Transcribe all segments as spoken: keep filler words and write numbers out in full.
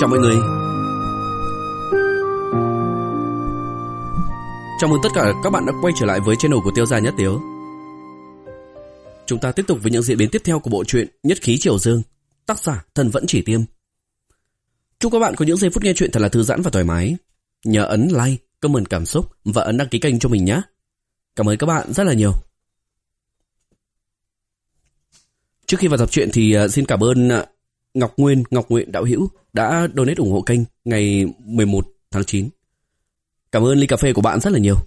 chào mọi người. Chào mừng tất cả các bạn đã quay trở lại với channel của Tiêu Gia Nhất Tiếu. Chúng ta tiếp tục với những diễn biến tiếp theo của bộ truyện Nhất Khí Triều Dương, tác giả Thần Vẫn Chỉ Tiêm. Chúc các bạn có những giây phút nghe truyện thật là thư giãn và thoải mái. Nhớ ấn like, comment cảm xúc và ấn đăng ký kênh cho mình nhé. Cảm ơn các bạn rất là nhiều. Trước khi vào tập truyện thì xin cảm ơn Ngọc Nguyên, Ngọc Nguyện đạo hữu đã donate ủng hộ kênh ngày mười một tháng chín. Cảm ơn ly cà phê của bạn rất là nhiều.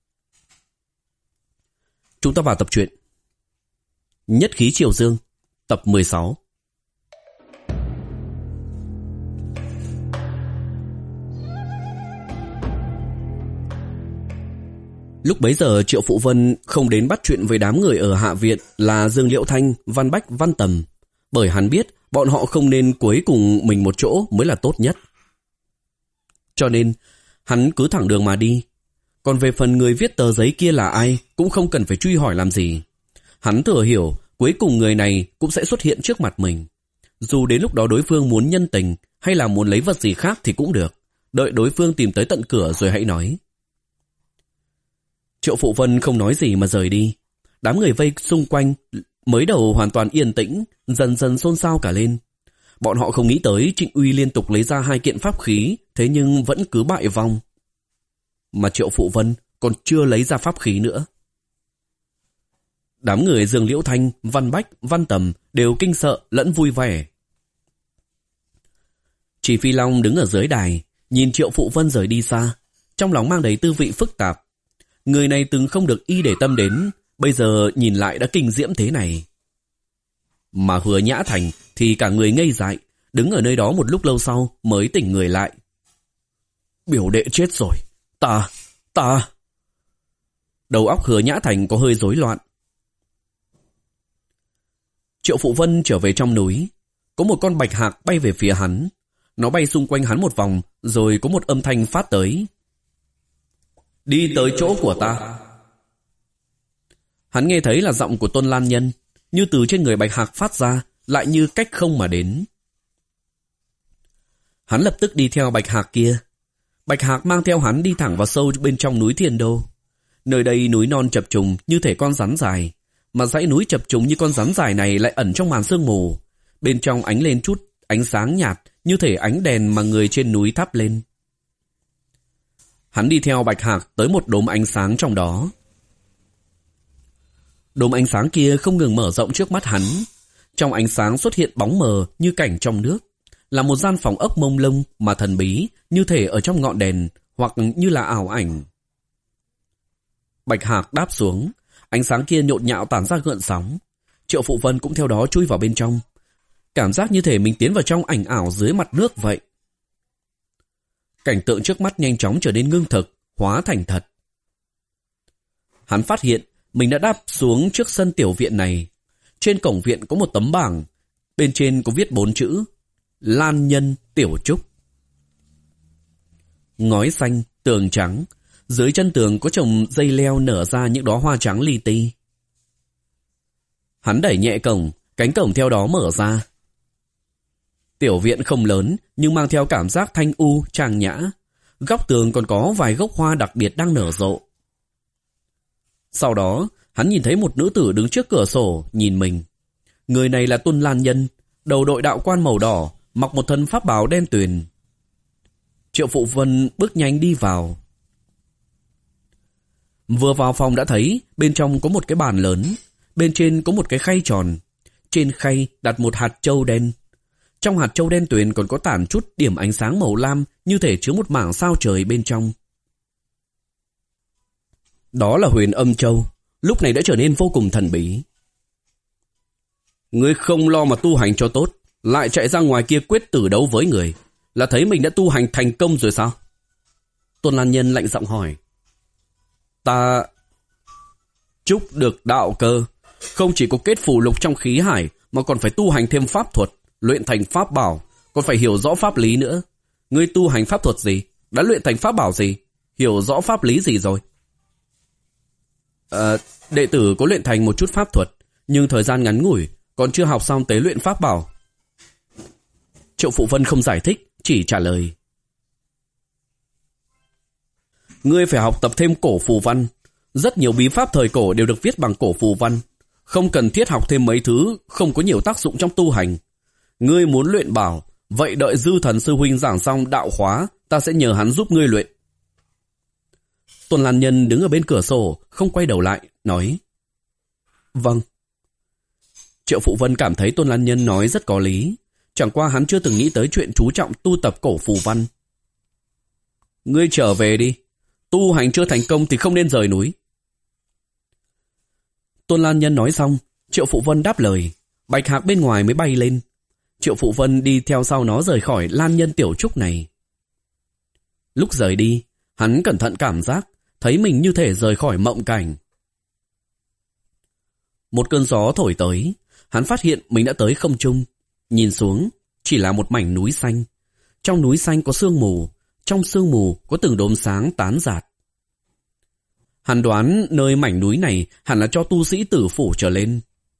Chúng ta vào tập truyện Nhất Khí Triều Dương, tập mười sáu. Lúc bấy giờ Triệu Phụ Vân không đến bắt chuyện với đám người ở Hạ Viện là Dương Liễu Thanh, Văn Bách, Văn Tầm, bởi hắn biết bọn họ không nên quấy cùng mình một chỗ mới là tốt nhất. Cho nên hắn cứ thẳng đường mà đi. Còn về phần người viết tờ giấy kia là ai cũng không cần phải truy hỏi làm gì. Hắn thừa hiểu cuối cùng người này cũng sẽ xuất hiện trước mặt mình. Dù đến lúc đó đối phương muốn nhân tình hay là muốn lấy vật gì khác thì cũng được. Đợi đối phương tìm tới tận cửa rồi hãy nói. Triệu Phụ Vân không nói gì mà rời đi. Đám người vây xung quanh mới đầu hoàn toàn yên tĩnh, dần dần xôn xao cả lên. Bọn họ không nghĩ tới Trịnh Uy liên tục lấy ra hai kiện pháp khí, thế nhưng vẫn cứ bại vong. Mà Triệu Phụ Vân còn chưa lấy ra pháp khí nữa. Đám người Dương Liễu Thanh, Văn Bách, Văn Tầm đều kinh sợ lẫn vui vẻ. Chỉ Phi Long đứng ở dưới đài, nhìn Triệu Phụ Vân rời đi xa, trong lòng mang đầy tư vị phức tạp. Người này từng không được y để tâm đến, bây giờ nhìn lại đã kinh diễm thế này. Mà Hứa Nhã Thành thì cả người ngây dại, đứng ở nơi đó một lúc lâu sau mới tỉnh người lại. Biểu đệ chết rồi, ta, ta. Đầu óc Hứa Nhã Thành có hơi rối loạn. Triệu Phụ Vân trở về trong núi, có một con bạch hạc bay về phía hắn. Nó bay xung quanh hắn một vòng, rồi có một âm thanh phát tới. Đi tới chỗ của ta. Hắn nghe thấy là giọng của Tôn Lan Nhân, như từ trên người bạch hạc phát ra, lại như cách không mà đến. Hắn lập tức đi theo bạch hạc kia. Bạch hạc mang theo hắn đi thẳng vào sâu bên trong núi Thiên Đô. Nơi đây núi non chập trùng như thể con rắn dài, mà dãy núi chập trùng như con rắn dài này lại ẩn trong màn sương mù. Bên trong ánh lên chút ánh sáng nhạt như thể ánh đèn mà người trên núi thắp lên. Hắn đi theo bạch hạc tới một đốm ánh sáng trong đó. Đốm ánh sáng kia không ngừng mở rộng trước mắt hắn. Trong ánh sáng xuất hiện bóng mờ như cảnh trong nước, là một gian phòng ốc mông lung mà thần bí, như thể ở trong ngọn đèn, hoặc như là ảo ảnh. Bạch hạc đáp xuống, ánh sáng kia nhộn nhạo tản ra gợn sóng. Triệu Phụ Vân cũng theo đó chui vào bên trong. Cảm giác như thể mình tiến vào trong ảnh ảo dưới mặt nước vậy. Cảnh tượng trước mắt nhanh chóng trở nên ngưng thực, hóa thành thật. Hắn phát hiện mình đã đáp xuống trước sân tiểu viện này. Trên cổng viện có một tấm bảng, bên trên có viết bốn chữ: Lan Nhân Tiểu Trúc. Ngói xanh, tường trắng, dưới chân tường có chồng dây leo nở ra những đóa hoa trắng li ti. Hắn đẩy nhẹ cổng, cánh cổng theo đó mở ra. Tiểu viện không lớn, nhưng mang theo cảm giác thanh u, trang nhã. Góc tường còn có vài gốc hoa đặc biệt đang nở rộ. Sau đó, hắn nhìn thấy một nữ tử đứng trước cửa sổ, nhìn mình. Người này là Tôn Lan Nhân, đầu đội đạo quan màu đỏ, mặc một thân pháp bào đen tuyền. Triệu Phụ Vân bước nhanh đi vào. Vừa vào phòng đã thấy bên trong có một cái bàn lớn, bên trên có một cái khay tròn. Trên khay đặt một hạt châu đen. Trong hạt châu đen tuyền còn có tản chút điểm ánh sáng màu lam, như thể chứa một mảng sao trời bên trong. Đó là Huyền Âm Châu, lúc này đã trở nên vô cùng thần bí. Ngươi không lo mà tu hành cho tốt, lại chạy ra ngoài kia quyết tử đấu với người, là thấy mình đã tu hành thành công rồi sao? Tôn Lan Nhân lạnh giọng hỏi. Ta chúc được đạo cơ, không chỉ có kết phù lục trong khí hải, mà còn phải tu hành thêm pháp thuật, luyện thành pháp bảo, còn phải hiểu rõ pháp lý nữa. Ngươi tu hành pháp thuật gì? Đã luyện thành pháp bảo gì? Hiểu rõ pháp lý gì rồi? À, đệ tử có luyện thành một chút pháp thuật, nhưng thời gian ngắn ngủi, còn chưa học xong tế luyện pháp bảo. Triệu Phụ Vân không giải thích, chỉ trả lời: Ngươi phải học tập thêm cổ phù văn. Rất nhiều bí pháp thời cổ đều được viết bằng cổ phù văn. Không cần thiết học thêm mấy thứ không có nhiều tác dụng trong tu hành. Ngươi muốn luyện bảo, vậy đợi Dư Thần sư huynh giảng xong đạo khóa, ta sẽ nhờ hắn giúp ngươi luyện. Tôn Lan Nhân đứng ở bên cửa sổ, không quay đầu lại, nói: Vâng. Triệu Phụ Vân cảm thấy Tôn Lan Nhân nói rất có lý. Chẳng qua hắn chưa từng nghĩ tới chuyện chú trọng tu tập cổ phù văn. Ngươi trở về đi. Tu hành chưa thành công thì không nên rời núi. Tôn Lan Nhân nói xong, Triệu Phụ Vân đáp lời. Bạch hạc bên ngoài mới bay lên. Triệu Phụ Vân đi theo sau nó rời khỏi Lan Nhân tiểu trúc này. Lúc rời đi, hắn cẩn thận cảm giác, thấy mình như thể rời khỏi mộng cảnh. Một cơn gió thổi tới, hắn phát hiện mình đã tới không trung. Nhìn xuống, chỉ là một mảnh núi xanh. Trong núi xanh có sương mù, trong sương mù có từng đốm sáng tán rạt. Hắn đoán nơi mảnh núi này hẳn là cho tu sĩ tử phủ trở lên.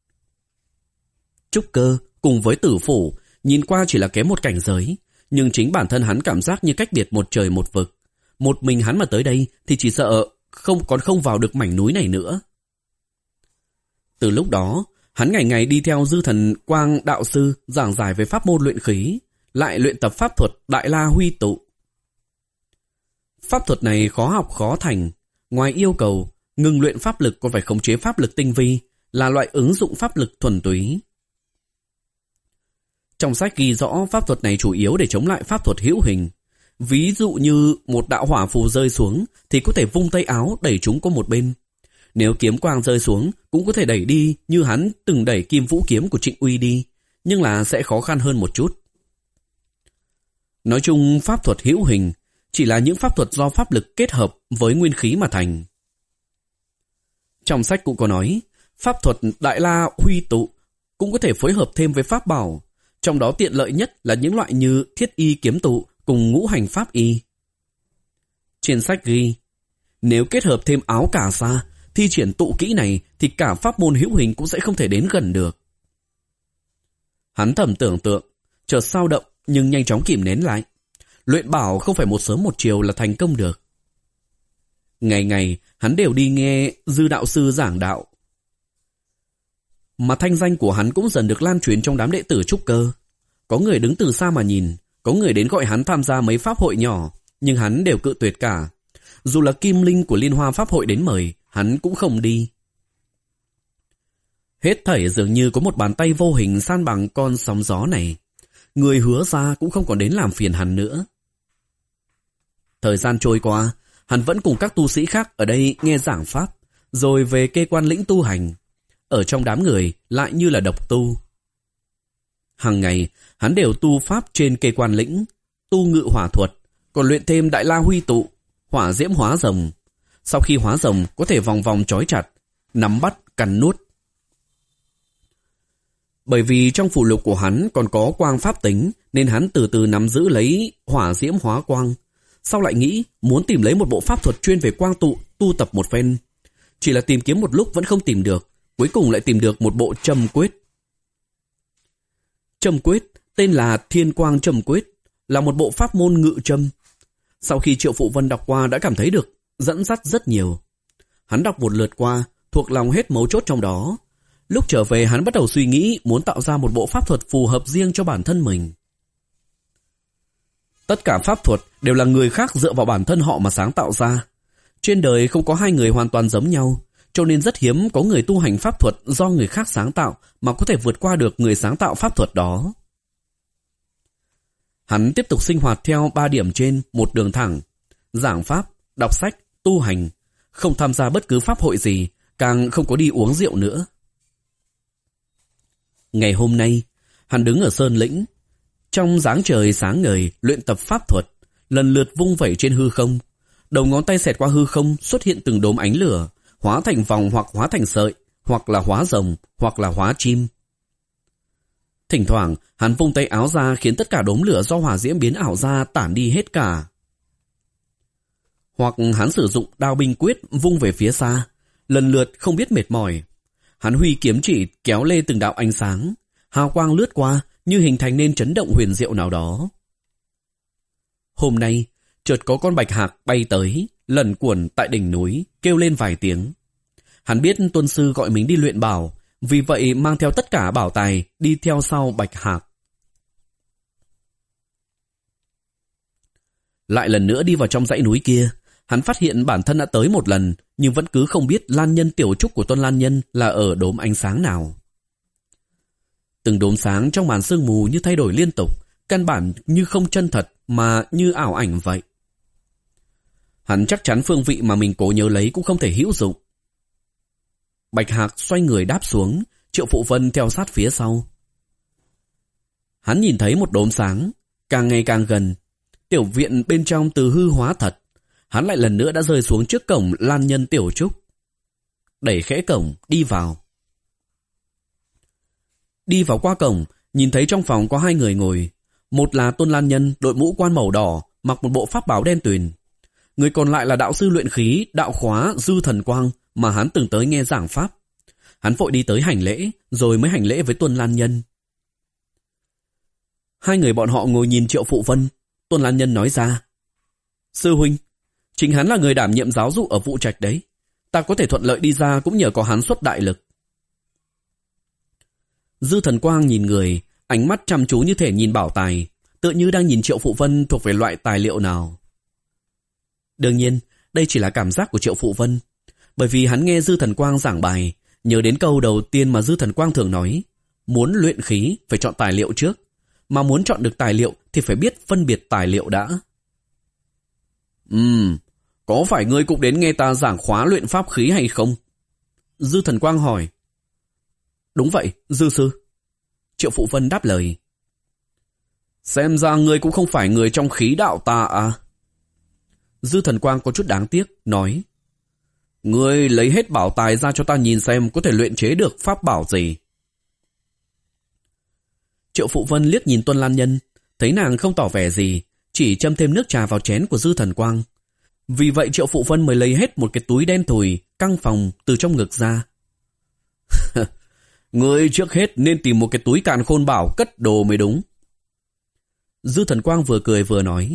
Trúc cơ cùng với tử phủ nhìn qua chỉ là kém một cảnh giới, nhưng chính bản thân hắn cảm giác như cách biệt một trời một vực. Một mình hắn mà tới đây thì chỉ sợ không còn không vào được mảnh núi này nữa. Từ lúc đó, hắn ngày ngày đi theo Dư Thần Quang đạo sư giảng giải về pháp môn luyện khí, lại luyện tập pháp thuật Đại La Huy Tụ. Pháp thuật này khó học khó thành, ngoài yêu cầu ngừng luyện pháp lực còn phải khống chế pháp lực tinh vi, là loại ứng dụng pháp lực thuần túy. Trong sách ghi rõ pháp thuật này chủ yếu để chống lại pháp thuật hữu hình. Ví dụ như một đạo hỏa phù rơi xuống thì có thể vung tay áo đẩy chúng qua một bên. Nếu kiếm quang rơi xuống cũng có thể đẩy đi như hắn từng đẩy kim vũ kiếm của Trịnh Uy đi, nhưng là sẽ khó khăn hơn một chút. Nói chung pháp thuật hữu hình chỉ là những pháp thuật do pháp lực kết hợp với nguyên khí mà thành. Trong sách cũng có nói, pháp thuật Đại La Huy Tụ cũng có thể phối hợp thêm với pháp bảo, trong đó tiện lợi nhất là những loại như thiết y kiếm tụ cùng ngũ hành pháp y. Trên sách ghi, nếu kết hợp thêm áo cà sa, thi triển tụ kỹ này thì cả pháp môn hữu hình cũng sẽ không thể đến gần được. Hắn thầm tưởng tượng, chợt sao động nhưng nhanh chóng kìm nén lại. Luyện bảo không phải một sớm một chiều là thành công được. Ngày ngày hắn đều đi nghe Dư đạo sư giảng đạo, mà thanh danh của hắn cũng dần được lan truyền trong đám đệ tử trúc cơ. Có người đứng từ xa mà nhìn, có người đến gọi hắn tham gia mấy pháp hội nhỏ, nhưng hắn đều cự tuyệt cả. Dù là Kim Linh của Liên Hoa Pháp hội đến mời, hắn cũng không đi. Hết thảy dường như có một bàn tay vô hình san bằng con sóng gió này. Người hứa ra cũng không còn đến làm phiền hắn nữa. Thời gian trôi qua, hắn vẫn cùng các tu sĩ khác ở đây nghe giảng pháp, rồi về Kê Quan Lĩnh tu hành. Ở trong đám người lại như là độc tu. Hàng ngày, hắn đều tu pháp trên Kê Quan Lĩnh, tu ngự hỏa thuật, còn luyện thêm Đại La Huy Tụ, hỏa diễm hóa rồng. Sau khi hóa rồng có thể vòng vòng trói chặt, nắm bắt, cắn nuốt. Bởi vì trong phù lục của hắn còn có quang pháp tính, nên hắn từ từ nắm giữ lấy hỏa diễm hóa quang. Sau lại nghĩ muốn tìm lấy một bộ pháp thuật chuyên về quang tụ tu tập một phen. Chỉ là tìm kiếm một lúc vẫn không tìm được, cuối cùng lại tìm được một bộ châm quyết. Châm quyết tên là Thiên Quang Châm Quyết, là một bộ pháp môn ngự châm. Sau khi Triệu Phụ Vân đọc qua đã cảm thấy được dẫn dắt rất nhiều. Hắn đọc một lượt qua, thuộc lòng hết mấu chốt trong đó. Lúc trở về hắn bắt đầu suy nghĩ muốn tạo ra một bộ pháp thuật phù hợp riêng cho bản thân mình. Tất cả pháp thuật đều là người khác dựa vào bản thân họ mà sáng tạo ra. Trên đời không có hai người hoàn toàn giống nhau, cho nên rất hiếm có người tu hành pháp thuật do người khác sáng tạo mà có thể vượt qua được người sáng tạo pháp thuật đó. Hắn tiếp tục sinh hoạt theo ba điểm trên một đường thẳng: giảng pháp, đọc sách, tu hành, không tham gia bất cứ pháp hội gì, càng không có đi uống rượu nữa. Ngày hôm nay, hắn đứng ở Sơn Lĩnh, trong dáng trời sáng ngời luyện tập pháp thuật, lần lượt vung vẩy trên hư không. Đầu ngón tay xẹt qua hư không xuất hiện từng đốm ánh lửa, hóa thành vòng hoặc hóa thành sợi, hoặc là hóa rồng, hoặc là hóa chim. Thỉnh thoảng, hắn vung tay áo ra khiến tất cả đốm lửa do hỏa diễm biến ảo ra tản đi hết cả. Hoặc hắn sử dụng đao binh quyết vung về phía xa, lần lượt không biết mệt mỏi. Hắn huy kiếm chỉ kéo lê từng đạo ánh sáng, hào quang lướt qua như hình thành nên chấn động huyền diệu nào đó. Hôm nay, chợt có con bạch hạc bay tới, lẩn quẩn tại đỉnh núi, kêu lên vài tiếng. Hắn biết Tuân Sư gọi mình đi luyện bảo, vì vậy mang theo tất cả bảo tài đi theo sau bạch hạc. Lại lần nữa đi vào trong dãy núi kia, hắn phát hiện bản thân đã tới một lần, nhưng vẫn cứ không biết lan nhân tiểu trúc của Tuân Lan Nhân là ở đốm ánh sáng nào. Từng đốm sáng trong màn sương mù như thay đổi liên tục, căn bản như không chân thật mà như ảo ảnh vậy. Hắn chắc chắn phương vị mà mình cố nhớ lấy cũng không thể hữu dụng. Bạch hạc xoay người đáp xuống, Triệu Phụ Vân theo sát phía sau. Hắn nhìn thấy một đốm sáng, càng ngày càng gần. Tiểu viện bên trong từ hư hóa thật. Hắn lại lần nữa đã rơi xuống trước cổng Lan Nhân tiểu trúc. Đẩy khẽ cổng, đi vào. Đi vào qua cổng, nhìn thấy trong phòng có hai người ngồi. Một là Tôn Lan Nhân, đội mũ quan màu đỏ, mặc một bộ pháp bào đen tuyền. Người còn lại là đạo sư luyện khí, đạo khóa Dư Thần Quang mà hắn từng tới nghe giảng pháp. Hắn vội đi tới hành lễ, rồi mới hành lễ với Tôn Lan Nhân. Hai người bọn họ ngồi nhìn Triệu Phụ Vân. Tôn Lan Nhân nói ra: Sư huynh, chính hắn là người đảm nhiệm giáo dục ở Vụ Trạch đấy. Ta có thể thuận lợi đi ra cũng nhờ có hắn xuất đại lực. Dư Thần Quang nhìn người, ánh mắt chăm chú như thể nhìn bảo tài, tựa như đang nhìn Triệu Phụ Vân thuộc về loại tài liệu nào. Đương nhiên, đây chỉ là cảm giác của Triệu Phụ Vân, bởi vì hắn nghe Dư Thần Quang giảng bài, nhớ đến câu đầu tiên mà Dư Thần Quang thường nói: muốn luyện khí phải chọn tài liệu trước, mà muốn chọn được tài liệu thì phải biết phân biệt tài liệu đã. Ừm, có phải ngươi cũng đến nghe ta giảng khóa luyện pháp khí hay không? Dư Thần Quang hỏi. Đúng vậy, Dư sư. Triệu Phụ Vân đáp lời. Xem ra ngươi cũng không phải người trong khí đạo ta à? Dư Thần Quang có chút đáng tiếc, nói: Ngươi lấy hết bảo tài ra cho ta nhìn xem có thể luyện chế được pháp bảo gì. Triệu Phụ Vân liếc nhìn Tuân Lan Nhân, thấy nàng không tỏ vẻ gì, chỉ châm thêm nước trà vào chén của Dư Thần Quang. Vì vậy Triệu Phụ Vân mới lấy hết một cái túi đen thùi, căng phòng từ trong ngực ra. Ngươi trước hết nên tìm một cái túi càn khôn bảo cất đồ mới đúng. Dư Thần Quang vừa cười vừa nói.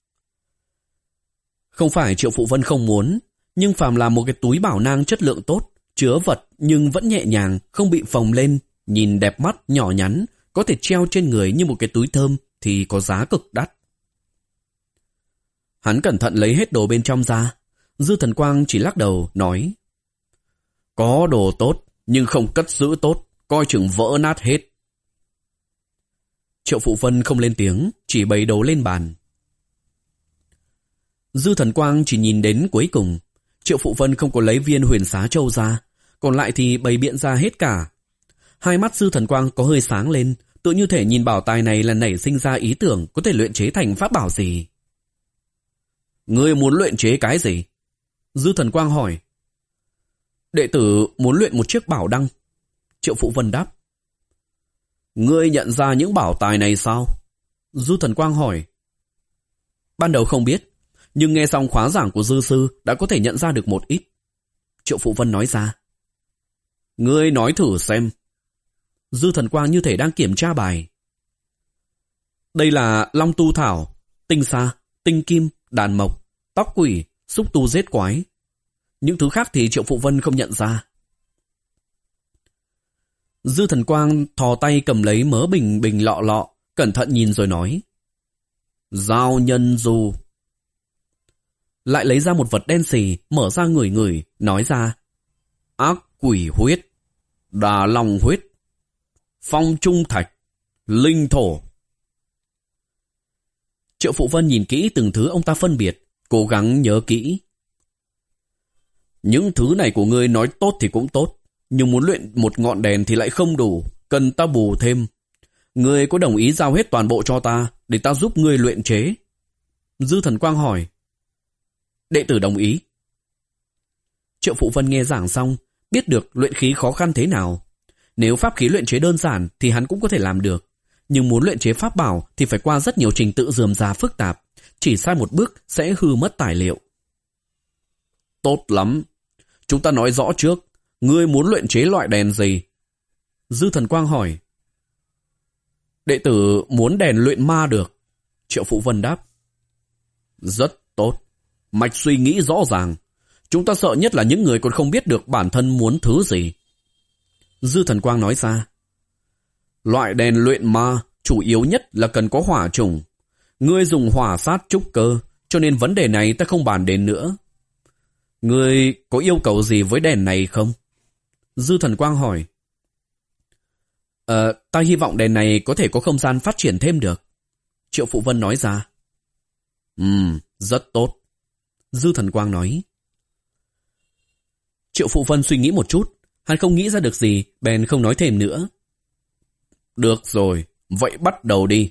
Không phải Triệu Phụ Vân không muốn, nhưng phàm là một cái túi bảo nang chất lượng tốt, chứa vật nhưng vẫn nhẹ nhàng, không bị phồng lên, nhìn đẹp mắt, nhỏ nhắn, có thể treo trên người như một cái túi thơm thì có giá cực đắt. Hắn cẩn thận lấy hết đồ bên trong ra. Dư Thần Quang chỉ lắc đầu, nói: Có đồ tốt, nhưng không cất giữ tốt, coi chừng vỡ nát hết. Triệu Phụ Vân không lên tiếng, chỉ bày đồ lên bàn. Dư Thần Quang chỉ nhìn đến cuối cùng. Triệu Phụ Vân không có lấy viên huyền xá châu ra, còn lại thì bày biện ra hết cả. Hai mắt Dư Thần Quang có hơi sáng lên, tự như thể nhìn bảo tài này là nảy sinh ra ý tưởng có thể luyện chế thành pháp bảo gì. Ngươi muốn luyện chế cái gì? Dư Thần Quang hỏi. Đệ tử muốn luyện một chiếc bảo đăng. Triệu Phụ Vân đáp. Ngươi nhận ra những bảo tài này sao? Dư Thần Quang hỏi. Ban đầu không biết, nhưng nghe xong khóa giảng của Dư sư đã có thể nhận ra được một ít. Triệu Phụ Vân nói ra. Ngươi nói thử xem. Dư Thần Quang như thể đang kiểm tra bài. Đây là long tu thảo, tinh sa, tinh kim, đàn mộc, tóc quỷ, xúc tu giết quái. Những thứ khác thì Triệu Phụ Vân không nhận ra. Dư Thần Quang thò tay cầm lấy mớ bình bình lọ lọ, cẩn thận nhìn rồi nói. Giao nhân du. Lại lấy ra một vật đen xì, mở ra ngửi ngửi, nói ra. Ác quỷ huyết, đà long huyết, phong trung thạch, linh thổ. Triệu Phụ Vân nhìn kỹ từng thứ ông ta phân biệt, cố gắng nhớ kỹ. Những thứ này của ngươi nói tốt thì cũng tốt, nhưng muốn luyện một ngọn đèn thì lại không đủ, cần ta bù thêm. Ngươi có đồng ý giao hết toàn bộ cho ta, để ta giúp ngươi luyện chế? Dư Thần Quang hỏi. Đệ tử đồng ý. Triệu Phụ Vân nghe giảng xong, biết được luyện khí khó khăn thế nào. Nếu pháp khí luyện chế đơn giản thì hắn cũng có thể làm được, nhưng muốn luyện chế pháp bảo thì phải qua rất nhiều trình tự rườm rà phức tạp, chỉ sai một bước sẽ hư mất tài liệu. Tốt lắm, chúng ta nói rõ trước, ngươi muốn luyện chế loại đèn gì? Dư Thần Quang hỏi. Đệ tử muốn đèn luyện ma được. Triệu Phụ Vân đáp. Rất tốt. Mạch suy nghĩ rõ ràng. Chúng ta sợ nhất là những người còn không biết được bản thân muốn thứ gì. Dư Thần Quang nói ra. Loại đèn luyện ma chủ yếu nhất là cần có hỏa trùng. Ngươi dùng hỏa sát trúc cơ, cho nên vấn đề này ta không bàn đến nữa. Ngươi có yêu cầu gì với đèn này không? Dư Thần Quang hỏi. Ờ, ta hy vọng đèn này có thể có không gian phát triển thêm được. Triệu Phụ Vân nói ra. Ừm, rất tốt. Dư Thần Quang nói. Triệu Phụ Vân suy nghĩ một chút, hắn không nghĩ ra được gì, bèn không nói thêm nữa. Được rồi, vậy bắt đầu đi.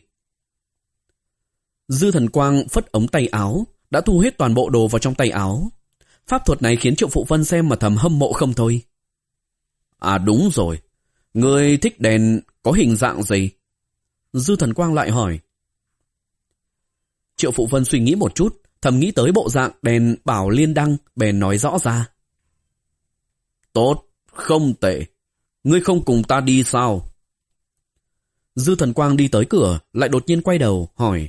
Dư Thần Quang phất ống tay áo, đã thu hết toàn bộ đồ vào trong tay áo. Pháp thuật này khiến Triệu Phụ Vân xem mà thầm hâm mộ không thôi. À đúng rồi, ngươi thích đèn có hình dạng gì? Dư Thần Quang lại hỏi. Triệu Phụ Vân suy nghĩ một chút, thầm nghĩ tới bộ dạng đèn bảo liên đăng, bèn nói rõ ra. Tốt, không tệ. Ngươi không cùng ta đi sao? Dư Thần Quang đi tới cửa, lại đột nhiên quay đầu, hỏi.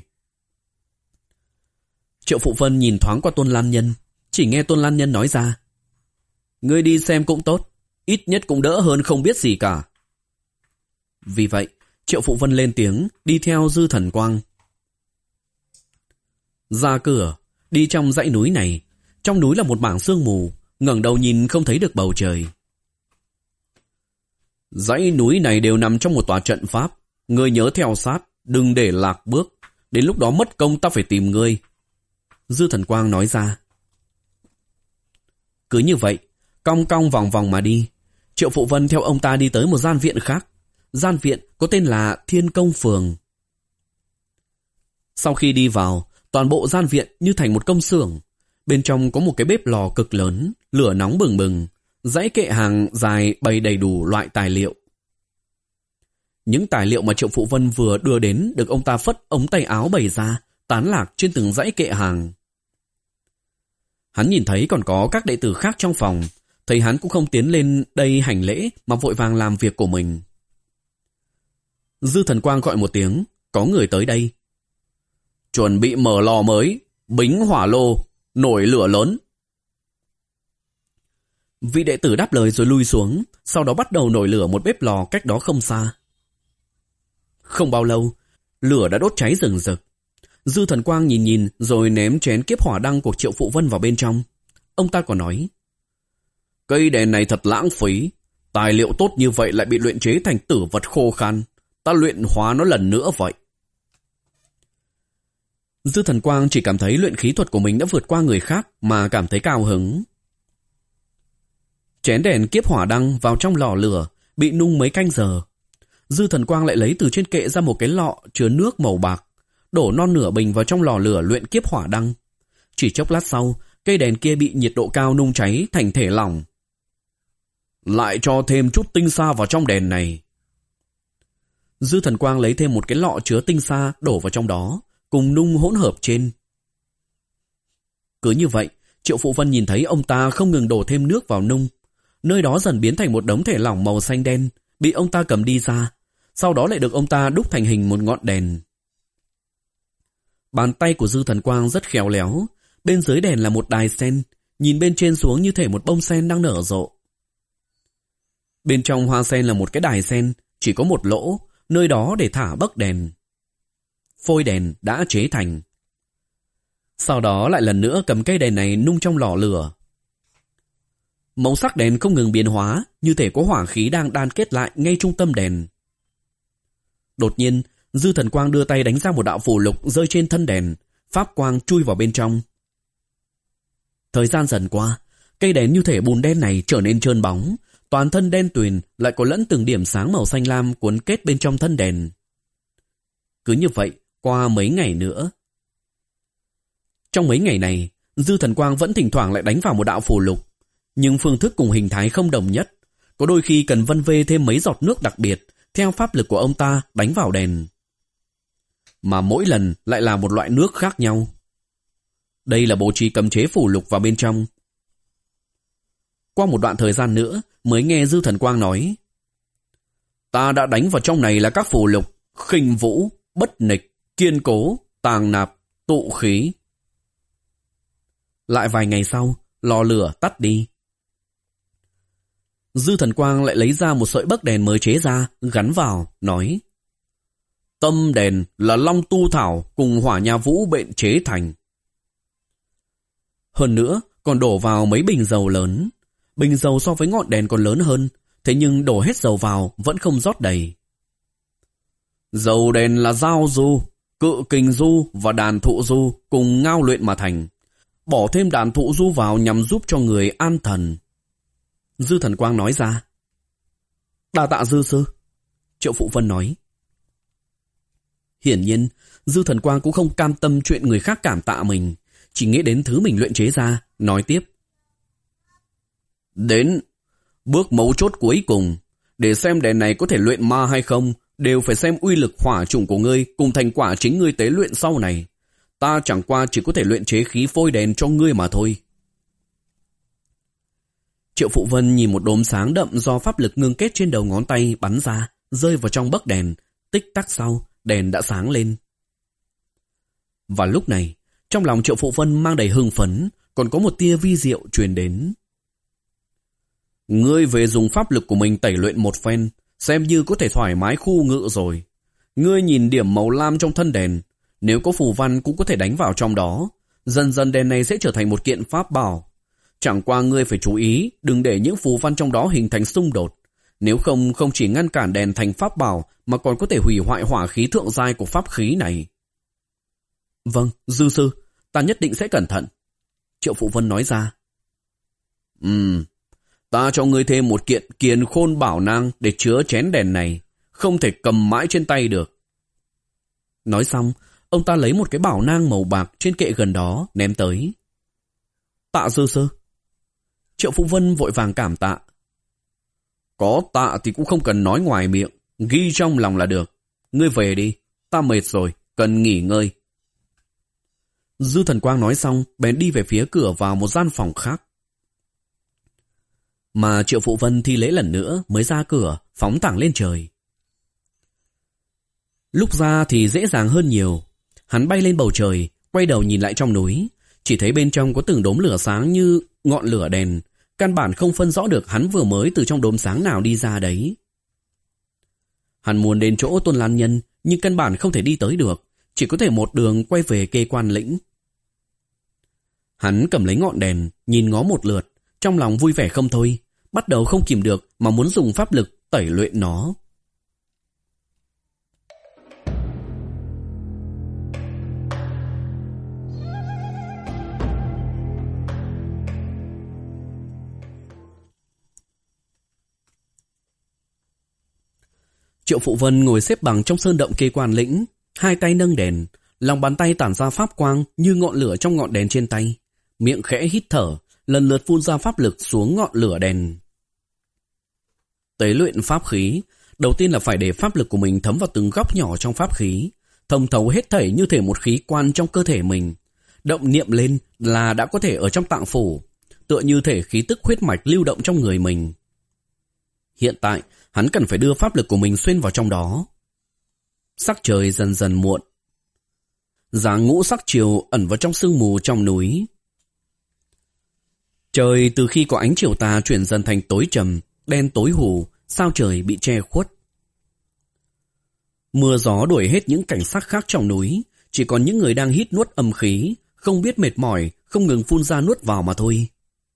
Triệu Phụ Vân nhìn thoáng qua Tôn Lan Nhân, chỉ nghe Tôn Lan Nhân nói ra. Ngươi đi xem cũng tốt, ít nhất cũng đỡ hơn không biết gì cả. Vì vậy, Triệu Phụ Vân lên tiếng, đi theo Dư Thần Quang. Ra cửa, đi trong dãy núi này, trong núi là một mảng sương mù, ngẩng đầu nhìn không thấy được bầu trời. Dãy núi này đều nằm trong một tòa trận pháp, ngươi nhớ theo sát, đừng để lạc bước, đến lúc đó mất công ta phải tìm ngươi. Dư Thần Quang nói ra. Cứ như vậy, cong cong vòng vòng mà đi, Triệu Phụ Vân theo ông ta đi tới một gian viện khác. Gian viện có tên là Thiên Công Phường. Sau khi đi vào, toàn bộ gian viện như thành một công xưởng. Bên trong có một cái bếp lò cực lớn, lửa nóng bừng bừng, dãy kệ hàng dài bày đầy đủ loại tài liệu. Những tài liệu mà Triệu Phụ Vân vừa đưa đến được ông ta phất ống tay áo bày ra, tán lạc trên từng dãy kệ hàng. Hắn nhìn thấy còn có các đệ tử khác trong phòng, thấy hắn cũng không tiến lên đây hành lễ mà vội vàng làm việc của mình. Dư Thần Quang gọi một tiếng, có người tới đây. Chuẩn bị mở lò mới, bính hỏa lô, nổi lửa lớn. Vị đệ tử đáp lời rồi lui xuống, sau đó bắt đầu nổi lửa một bếp lò cách đó không xa. Không bao lâu, lửa đã đốt cháy rừng rực. Dư Thần Quang nhìn nhìn rồi ném chén kiếp hỏa đăng của Triệu Phụ Vân vào bên trong. Ông ta còn nói, cây đèn này thật lãng phí, tài liệu tốt như vậy lại bị luyện chế thành tử vật khô khan, ta luyện hóa nó lần nữa vậy. Dư Thần Quang chỉ cảm thấy luyện khí thuật của mình đã vượt qua người khác mà cảm thấy cao hứng. Chén đèn kiếp hỏa đăng vào trong lò lửa, bị nung mấy canh giờ. Dư Thần Quang lại lấy từ trên kệ ra một cái lọ chứa nước màu bạc, đổ non nửa bình vào trong lò lửa luyện kiếp hỏa đăng. Chỉ chốc lát sau, cây đèn kia bị nhiệt độ cao nung cháy thành thể lỏng. Lại cho thêm chút tinh sa vào trong đèn này. Dư Thần Quang lấy thêm một cái lọ chứa tinh sa đổ vào trong đó, cùng nung hỗn hợp trên. Cứ như vậy, Triệu Phụ Vân nhìn thấy ông ta không ngừng đổ thêm nước vào nung. Nơi đó dần biến thành một đống thể lỏng màu xanh đen, bị ông ta cầm đi ra, sau đó lại được ông ta đúc thành hình một ngọn đèn. Bàn tay của Dư Thần Quang rất khéo léo, bên dưới đèn là một đài sen, nhìn bên trên xuống như thể một bông sen đang nở rộ. Bên trong hoa sen là một cái đài sen, chỉ có một lỗ, nơi đó để thả bấc đèn. Phôi đèn đã chế thành. Sau đó lại lần nữa cầm cây đèn này nung trong lò lửa. Màu sắc đèn không ngừng biến hóa, như thể có hỏa khí đang đan kết lại ngay trung tâm đèn. Đột nhiên, Dư Thần Quang đưa tay đánh ra một đạo phù lục rơi trên thân đèn, pháp quang chui vào bên trong. Thời gian dần qua, cây đèn như thể bùn đen này trở nên trơn bóng, toàn thân đen tuyền lại có lẫn từng điểm sáng màu xanh lam cuốn kết bên trong thân đèn. Cứ như vậy, qua mấy ngày nữa. Trong mấy ngày này, Dư Thần Quang vẫn thỉnh thoảng lại đánh vào một đạo phù lục, nhưng phương thức cùng hình thái không đồng nhất, có đôi khi cần vân vê thêm mấy giọt nước đặc biệt theo pháp lực của ông ta đánh vào đèn. Mà mỗi lần lại là một loại nước khác nhau. Đây là bố trí cấm chế phù lục vào bên trong. Qua một đoạn thời gian nữa mới nghe Dư Thần Quang nói, ta đã đánh vào trong này là các phù lục khinh vũ, bất nịch, kiên cố, tàng nạp, tụ khí. Lại vài ngày sau, lò lửa tắt đi. Dư Thần Quang lại lấy ra một sợi bấc đèn mới chế ra, gắn vào, nói: Tâm đèn là long tu thảo cùng hỏa nha vũ bện chế thành. Hơn nữa, còn đổ vào mấy bình dầu lớn. Bình dầu so với ngọn đèn còn lớn hơn, thế nhưng đổ hết dầu vào vẫn không rót đầy. Dầu đèn là dao du, cự kình du và đàn thụ du cùng ngao luyện mà thành. Bỏ thêm đàn thụ du vào nhằm giúp cho người an thần. Dư Thần Quang nói ra. Đa tạ Dư sư. Triệu Phụ Vân nói. Hiển nhiên, Dư Thần Quang cũng không cam tâm chuyện người khác cảm tạ mình, chỉ nghĩ đến thứ mình luyện chế ra, nói tiếp. Đến bước mấu chốt cuối cùng, để xem đèn này có thể luyện ma hay không, đều phải xem uy lực hỏa chủng của ngươi cùng thành quả chính ngươi tế luyện sau này. Ta chẳng qua chỉ có thể luyện chế khí phôi đèn cho ngươi mà thôi. Triệu Phụ Vân nhìn một đốm sáng đậm do pháp lực ngưng kết trên đầu ngón tay bắn ra, rơi vào trong bấc đèn, tích tắc sau, đèn đã sáng lên. Và lúc này, trong lòng Triệu Phụ Vân mang đầy hưng phấn, còn có một tia vi diệu truyền đến. Ngươi về dùng pháp lực của mình tẩy luyện một phen, xem như có thể thoải mái khu ngự rồi. Ngươi nhìn điểm màu lam trong thân đèn, nếu có phù văn cũng có thể đánh vào trong đó. Dần dần đèn này sẽ trở thành một kiện pháp bảo. Chẳng qua ngươi phải chú ý, đừng để những phù văn trong đó hình thành xung đột. Nếu không, không chỉ ngăn cản đèn thành pháp bảo, mà còn có thể hủy hoại hỏa khí thượng giai của pháp khí này. Vâng, Dư sư, ta nhất định sẽ cẩn thận. Triệu Phụ Vân nói ra. Ừm, ta cho ngươi thêm một kiện kiền khôn bảo nang để chứa chén đèn này, không thể cầm mãi trên tay được. Nói xong, ông ta lấy một cái bảo nang màu bạc trên kệ gần đó, ném tới. Tạ Dư sư. Triệu Phụ Vân vội vàng cảm tạ. Có tạ thì cũng không cần nói ngoài miệng, ghi trong lòng là được. Ngươi về đi, ta mệt rồi, cần nghỉ ngơi. Dư Thần Quang nói xong, bèn đi về phía cửa vào một gian phòng khác. Mà Triệu Phụ Vân thi lễ lần nữa mới ra cửa, phóng thẳng lên trời. Lúc ra thì dễ dàng hơn nhiều. Hắn bay lên bầu trời, quay đầu nhìn lại trong núi, chỉ thấy bên trong có từng đốm lửa sáng như ngọn lửa đèn, căn bản không phân rõ được hắn vừa mới từ trong đốm sáng nào đi ra đấy. Hắn muốn đến chỗ Tôn Lan Nhân, nhưng căn bản không thể đi tới được, chỉ có thể một đường quay về Kê Quan Lĩnh. Hắn cầm lấy ngọn đèn, nhìn ngó một lượt, trong lòng vui vẻ không thôi, bắt đầu không kìm được mà muốn dùng pháp lực tẩy luyện nó. Triệu Phụ Vân ngồi xếp bằng trong sơn động Kê Quan Lĩnh, hai tay nâng đèn, lòng bàn tay tản ra pháp quang như ngọn lửa trong ngọn đèn trên tay, miệng khẽ hít thở, lần lượt phun ra pháp lực xuống ngọn lửa đèn. Tế luyện pháp khí, đầu tiên là phải để pháp lực của mình thấm vào từng góc nhỏ trong pháp khí, thông thấu hết thảy như thể một khí quan trong cơ thể mình. Động niệm lên là đã có thể ở trong tạng phủ, tựa như thể khí tức huyết mạch lưu động trong người mình. Hiện tại, hắn cần phải đưa pháp lực của mình xuyên vào trong đó. Sắc trời dần dần muộn. Dáng ngũ sắc chiều ẩn vào trong sương mù trong núi. Trời từ khi có ánh chiều tà chuyển dần thành tối trầm, đen tối hù, sao trời bị che khuất. Mưa gió đuổi hết những cảnh sắc khác trong núi, chỉ còn những người đang hít nuốt âm khí, không biết mệt mỏi, không ngừng phun ra nuốt vào mà thôi.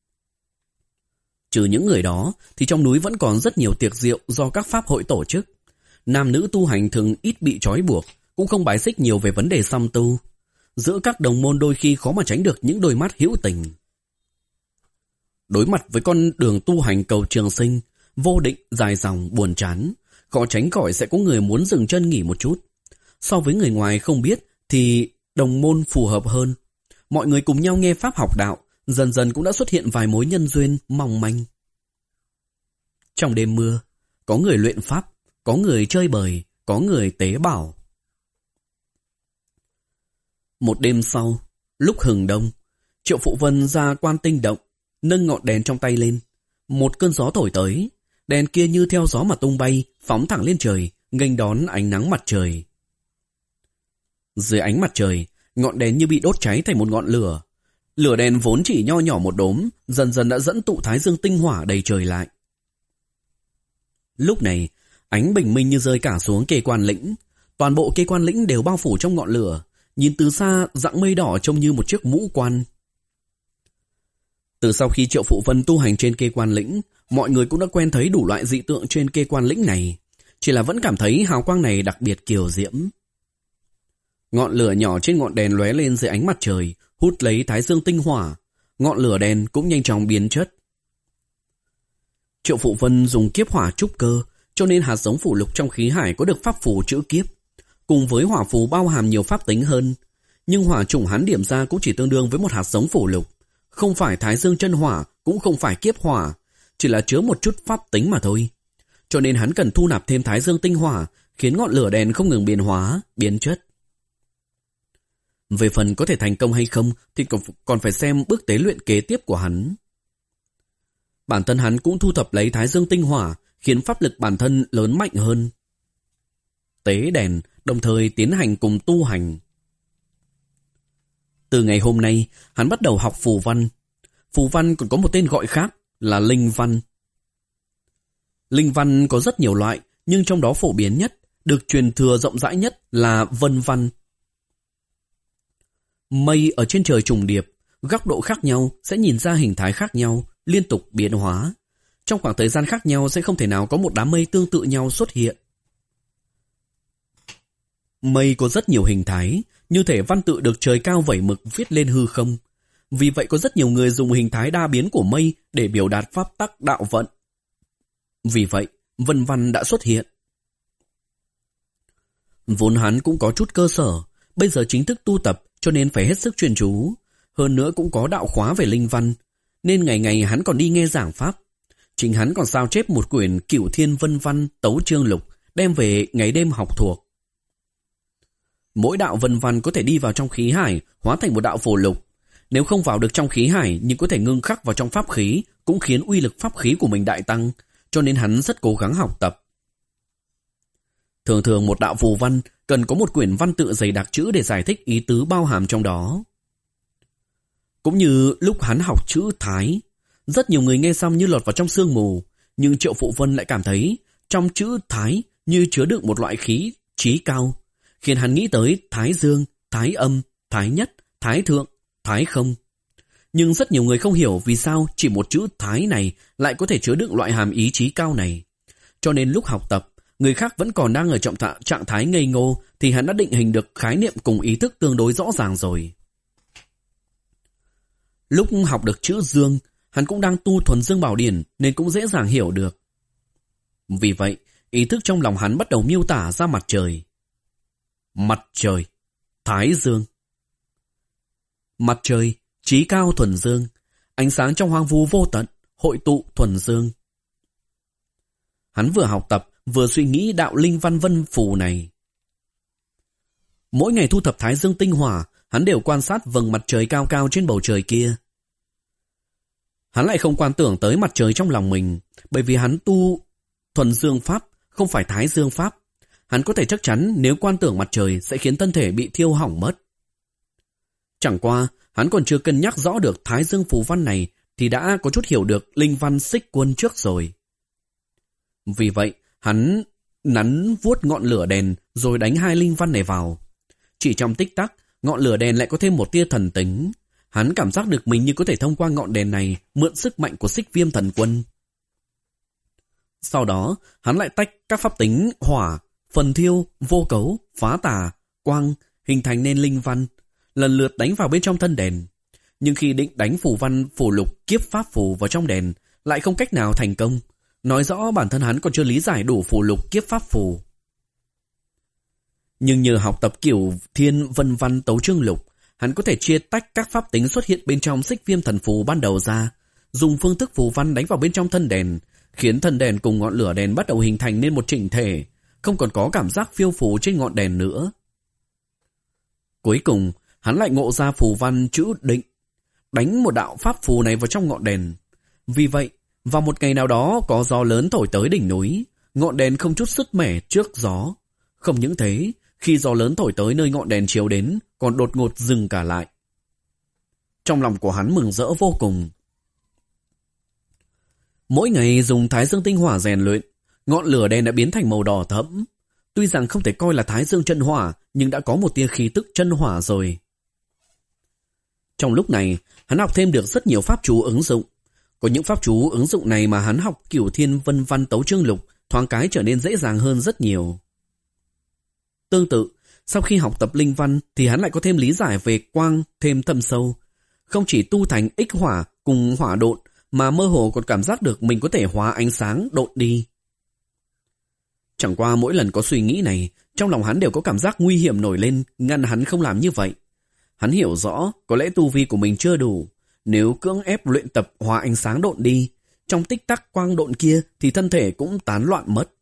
Trừ những người đó, thì trong núi vẫn còn rất nhiều tiệc rượu do các pháp hội tổ chức. Nam nữ tu hành thường ít bị trói buộc, cũng không bài xích nhiều về vấn đề song tu. Giữa các đồng môn đôi khi khó mà tránh được những đôi mắt hữu tình. Đối mặt với con đường tu hành cầu trường sinh, vô định, dài dòng, buồn chán, khó tránh khỏi sẽ có người muốn dừng chân nghỉ một chút. So với người ngoài không biết thì đồng môn phù hợp hơn. Mọi người cùng nhau nghe pháp học đạo, dần dần cũng đã xuất hiện vài mối nhân duyên mong manh. Trong đêm mưa, có người luyện pháp, có người chơi bời, có người tế bảo. Một đêm sau, lúc hừng đông, Triệu Phụ Vân ra Quan Tinh Động, nâng ngọn đèn trong tay lên. Một cơn gió thổi tới, đèn kia như theo gió mà tung bay, phóng thẳng lên trời, nghênh đón ánh nắng mặt trời. Dưới ánh mặt trời, ngọn đèn như bị đốt cháy thành một ngọn lửa. Lửa đèn vốn chỉ nho nhỏ một đốm, dần dần đã dẫn tụ thái dương tinh hỏa đầy trời lại. Lúc này, ánh bình minh như rơi cả xuống Kê Quan Lĩnh. Toàn bộ Kê Quan Lĩnh đều bao phủ trong ngọn lửa, nhìn từ xa dặng mây đỏ trông như một chiếc mũ quan. Từ sau khi Triệu Phụ Vân tu hành trên Kê Quan Lĩnh, mọi người cũng đã quen thấy đủ loại dị tượng trên Kê Quan Lĩnh này, chỉ là vẫn cảm thấy hào quang này đặc biệt kiều diễm. Ngọn lửa nhỏ trên ngọn đèn lóe lên dưới ánh mặt trời, hút lấy thái dương tinh hỏa, ngọn lửa đèn cũng nhanh chóng biến chất. Triệu Phụ Vân dùng kiếp hỏa trúc cơ, cho nên hạt giống phù lục trong khí hải có được pháp phù chữ kiếp, cùng với hỏa phù bao hàm nhiều pháp tính hơn, nhưng hỏa chủng hắn điểm ra cũng chỉ tương đương với một hạt giống phù lục, không phải thái dương chân hỏa, cũng không phải kiếp hỏa, chỉ là chứa một chút pháp tính mà thôi. Cho nên hắn cần thu nạp thêm thái dương tinh hỏa, khiến ngọn lửa đèn không ngừng biến hóa, biến chất. Về phần có thể thành công hay không thì còn phải xem bước tế luyện kế tiếp của hắn. Bản thân hắn cũng thu thập lấy thái dương tinh hỏa, khiến pháp lực bản thân lớn mạnh hơn. Tế đèn, đồng thời tiến hành cùng tu hành. Từ ngày hôm nay, hắn bắt đầu học phù văn. Phù văn còn có một tên gọi khác là linh văn. Linh văn có rất nhiều loại, nhưng trong đó phổ biến nhất, được truyền thừa rộng rãi nhất là vân văn. Mây ở trên trời trùng điệp, góc độ khác nhau sẽ nhìn ra hình thái khác nhau, liên tục biến hóa. Trong khoảng thời gian khác nhau sẽ không thể nào có một đám mây tương tự nhau xuất hiện. Mây có rất nhiều hình thái, như thể văn tự được trời cao vẩy mực viết lên hư không. Vì vậy có rất nhiều người dùng hình thái đa biến của mây để biểu đạt pháp tắc đạo vận. Vì vậy, vân văn đã xuất hiện. Vốn hắn cũng có chút cơ sở, bây giờ chính thức tu tập cho nên phải hết sức chuyên chú. Hơn nữa cũng có đạo khóa về linh văn, nên ngày ngày hắn còn đi nghe giảng pháp. Chính hắn còn sao chép một quyển Cửu Thiên Vân Văn Tấu Chương Lục, đem về ngày đêm học thuộc. Mỗi đạo vân văn có thể đi vào trong khí hải, hóa thành một đạo phù lục. Nếu không vào được trong khí hải nhưng có thể ngưng khắc vào trong pháp khí, cũng khiến uy lực pháp khí của mình đại tăng, cho nên hắn rất cố gắng học tập. Thường thường một đạo phù văn cần có một quyển văn tự dày đặc chữ để giải thích ý tứ bao hàm trong đó. Cũng như lúc hắn học chữ Thái, rất nhiều người nghe xong như lọt vào trong sương mù, nhưng Triệu Phụ Vân lại cảm thấy trong chữ Thái như chứa đựng một loại khí trí cao, khiến hắn nghĩ tới Thái Dương, Thái Âm, Thái Nhất, Thái Thượng, Thái Không. Nhưng rất nhiều người không hiểu vì sao chỉ một chữ Thái này lại có thể chứa đựng loại hàm ý trí cao này. Cho nên lúc học tập, người khác vẫn còn đang ở trong trạng thái ngây ngô thì hắn đã định hình được khái niệm cùng ý thức tương đối rõ ràng rồi. Lúc học được chữ Dương, hắn cũng đang tu thuần dương bảo điển nên cũng dễ dàng hiểu được. Vì vậy, ý thức trong lòng hắn bắt đầu miêu tả ra mặt trời. Mặt trời, Thái Dương. Mặt trời, trí cao thuần dương, ánh sáng trong hoang vu vô tận, hội tụ thuần dương. Hắn vừa học tập, vừa suy nghĩ đạo linh văn vân phù này. Mỗi ngày thu thập thái dương tinh hỏa, hắn đều quan sát vầng mặt trời cao cao trên bầu trời kia. Hắn lại không quan tưởng tới mặt trời trong lòng mình, bởi vì hắn tu thuần dương pháp, không phải thái dương pháp. Hắn có thể chắc chắn nếu quan tưởng mặt trời sẽ khiến thân thể bị thiêu hỏng mất. Chẳng qua, hắn còn chưa cân nhắc rõ được thái dương phù văn này thì đã có chút hiểu được linh văn xích quân trước rồi. Vì vậy, hắn nắn vuốt ngọn lửa đèn rồi đánh hai linh văn này vào. Chỉ trong tích tắc, ngọn lửa đèn lại có thêm một tia thần tính. Hắn cảm giác được mình như có thể thông qua ngọn đèn này mượn sức mạnh của xích viêm thần quân. Sau đó, hắn lại tách các pháp tính hỏa, phần thiêu, vô cấu, phá tà, quang, hình thành nên linh văn, lần lượt đánh vào bên trong thân đèn. Nhưng khi định đánh phù văn phù lục kiếp pháp phù vào trong đèn, lại không cách nào thành công. Nói rõ bản thân hắn còn chưa lý giải đủ phù lục kiếp pháp phù. Nhưng nhờ học tập Cửu Thiên Vân Văn Tấu Chương Lục, hắn có thể chia tách các pháp tính xuất hiện bên trong xích viêm thần phù ban đầu ra, dùng phương thức phù văn đánh vào bên trong thân đèn, khiến thân đèn cùng ngọn lửa đèn bắt đầu hình thành nên một chỉnh thể, không còn có cảm giác phiêu phù trên ngọn đèn nữa. Cuối cùng, hắn lại ngộ ra phù văn chữ Định, đánh một đạo pháp phù này vào trong ngọn đèn. Vì vậy, vào một ngày nào đó có gió lớn thổi tới đỉnh núi, ngọn đèn không chút sứt mẻ trước gió. Không những thế, khi gió lớn thổi tới nơi ngọn đèn chiếu đến, còn đột ngột dừng cả lại. Trong lòng của hắn mừng rỡ vô cùng. Mỗi ngày dùng thái dương tinh hỏa rèn luyện, ngọn lửa đen đã biến thành màu đỏ thẫm. Tuy rằng không thể coi là thái dương chân hỏa, nhưng đã có một tia khí tức chân hỏa rồi. Trong lúc này, hắn học thêm được rất nhiều pháp chú ứng dụng. Có những pháp chú ứng dụng này mà hắn học Cửu Thiên Vân Văn Tấu Chương Lục, thoáng cái trở nên dễ dàng hơn rất nhiều. Tương tự, sau khi học tập linh văn thì hắn lại có thêm lý giải về quang thêm thâm sâu. Không chỉ tu thành ích hỏa cùng hỏa độn, mà mơ hồ còn cảm giác được mình có thể hóa ánh sáng độn đi. Chẳng qua mỗi lần có suy nghĩ này, trong lòng hắn đều có cảm giác nguy hiểm nổi lên, ngăn hắn không làm như vậy. Hắn hiểu rõ có lẽ tu vi của mình chưa đủ. Nếu cưỡng ép luyện tập hóa ánh sáng độn đi, trong tích tắc quang độn kia thì thân thể cũng tán loạn mất.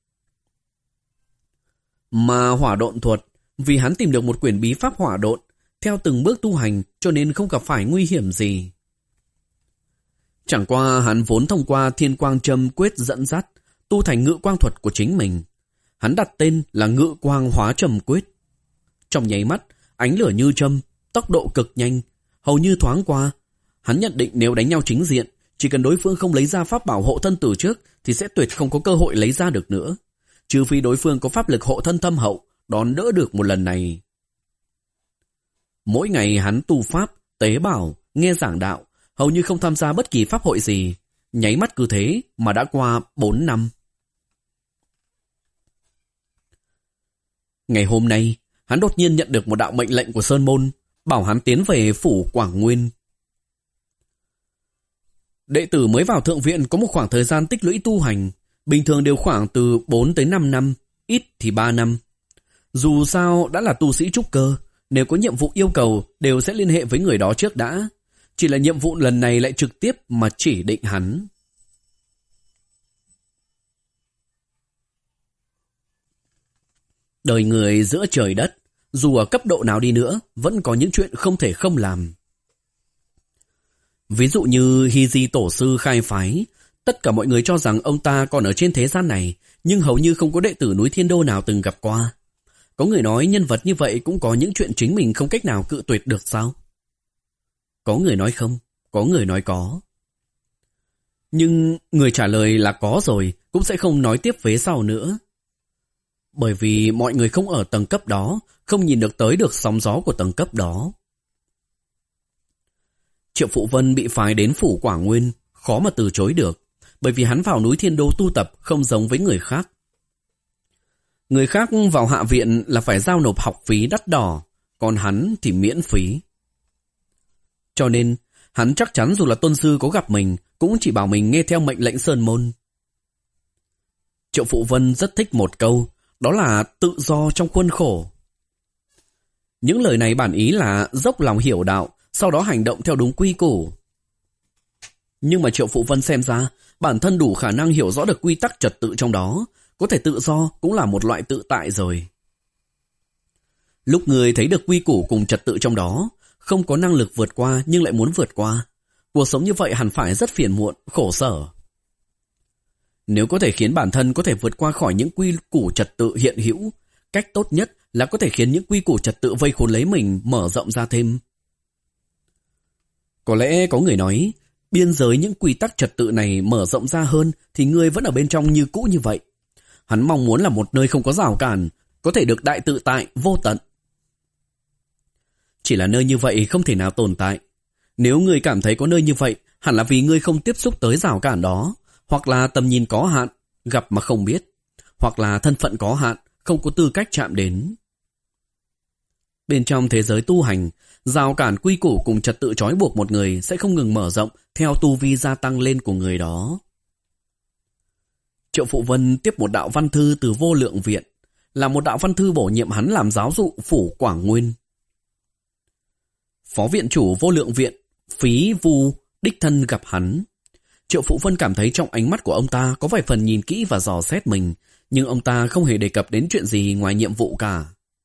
Mà hỏa độn thuật, vì hắn tìm được một quyển bí pháp hỏa độn, theo từng bước tu hành cho nên không gặp phải nguy hiểm gì. Chẳng qua hắn vốn thông qua thiên quang châm quyết dẫn dắt, tu thành ngự quang thuật của chính mình. Hắn đặt tên là ngự quang hóa trầm quyết. Trong nháy mắt, ánh lửa như châm, tốc độ cực nhanh, hầu như thoáng qua. Hắn nhận định nếu đánh nhau chính diện, chỉ cần đối phương không lấy ra pháp bảo hộ thân từ trước thì sẽ tuyệt không có cơ hội lấy ra được nữa. Trừ phi đối phương có pháp lực hộ thân thâm hậu, đón đỡ được một lần này. Mỗi ngày hắn tu pháp, tế bảo, nghe giảng đạo, hầu như không tham gia bất kỳ pháp hội gì. Nháy mắt cứ thế mà đã qua bốn năm. Ngày hôm nay, hắn đột nhiên nhận được một đạo mệnh lệnh của Sơn Môn, bảo hắn tiến về phủ Quảng Nguyên. Đệ tử mới vào thượng viện có một khoảng thời gian tích lũy tu hành, bình thường đều khoảng từ bốn tới năm năm, ít thì ba năm. Dù sao đã là tu sĩ trúc cơ, nếu có nhiệm vụ yêu cầu đều sẽ liên hệ với người đó trước đã. Chỉ là nhiệm vụ lần này lại trực tiếp mà chỉ định hắn. Đời người giữa trời đất, dù ở cấp độ nào đi nữa, vẫn có những chuyện không thể không làm. Ví dụ như Hy Di Tổ Sư khai phái, tất cả mọi người cho rằng ông ta còn ở trên thế gian này, nhưng hầu như không có đệ tử núi Thiên Đô nào từng gặp qua. Có người nói nhân vật như vậy cũng có những chuyện chính mình không cách nào cự tuyệt được sao? Có người nói không, có người nói có. Nhưng người trả lời là có rồi, cũng sẽ không nói tiếp vế sau nữa. Bởi vì mọi người không ở tầng cấp đó, không nhìn được tới được sóng gió của tầng cấp đó. Triệu Phụ Vân bị phái đến phủ Quảng Nguyên, khó mà từ chối được, bởi vì hắn vào núi Thiên Đô tu tập không giống với người khác. Người khác vào hạ viện là phải giao nộp học phí đắt đỏ, còn hắn thì miễn phí. Cho nên, hắn chắc chắn dù là tôn sư có gặp mình, cũng chỉ bảo mình nghe theo mệnh lệnh Sơn Môn. Triệu Phụ Vân rất thích một câu, đó là tự do trong khuôn khổ. Những lời này bản ý là dốc lòng hiểu đạo, sau đó hành động theo đúng quy củ. Nhưng mà Triệu Phụ Vân xem ra, bản thân đủ khả năng hiểu rõ được quy tắc trật tự trong đó, có thể tự do cũng là một loại tự tại rồi. Lúc người thấy được quy củ cùng trật tự trong đó, không có năng lực vượt qua nhưng lại muốn vượt qua, cuộc sống như vậy hẳn phải rất phiền muộn, khổ sở. Nếu có thể khiến bản thân có thể vượt qua khỏi những quy củ trật tự hiện hữu, cách tốt nhất là có thể khiến những quy củ trật tự vây khốn lấy mình mở rộng ra thêm. Có lẽ có người nói, biên giới những quy tắc trật tự này mở rộng ra hơn thì ngươi vẫn ở bên trong như cũ như vậy. Hắn mong muốn là một nơi không có rào cản, có thể được đại tự tại, vô tận. Chỉ là nơi như vậy không thể nào tồn tại. Nếu ngươi cảm thấy có nơi như vậy, hẳn là vì ngươi không tiếp xúc tới rào cản đó, hoặc là tầm nhìn có hạn, gặp mà không biết, hoặc là thân phận có hạn, không có tư cách chạm đến. Bên trong thế giới tu hành, rào cản quy củ cùng trật tự trói buộc một người sẽ không ngừng mở rộng theo tu vi gia tăng lên của người đó. Triệu Phụ Vân tiếp một đạo văn thư từ Vô Lượng Viện, là một đạo văn thư bổ nhiệm hắn làm giáo dụ phủ Quảng Nguyên. Phó viện chủ Vô Lượng Viện, Phí Vu, đích thân gặp hắn. Triệu Phụ Vân cảm thấy trong ánh mắt của ông ta có vài phần nhìn kỹ và dò xét mình, nhưng ông ta không hề đề cập đến chuyện gì ngoài nhiệm vụ cả.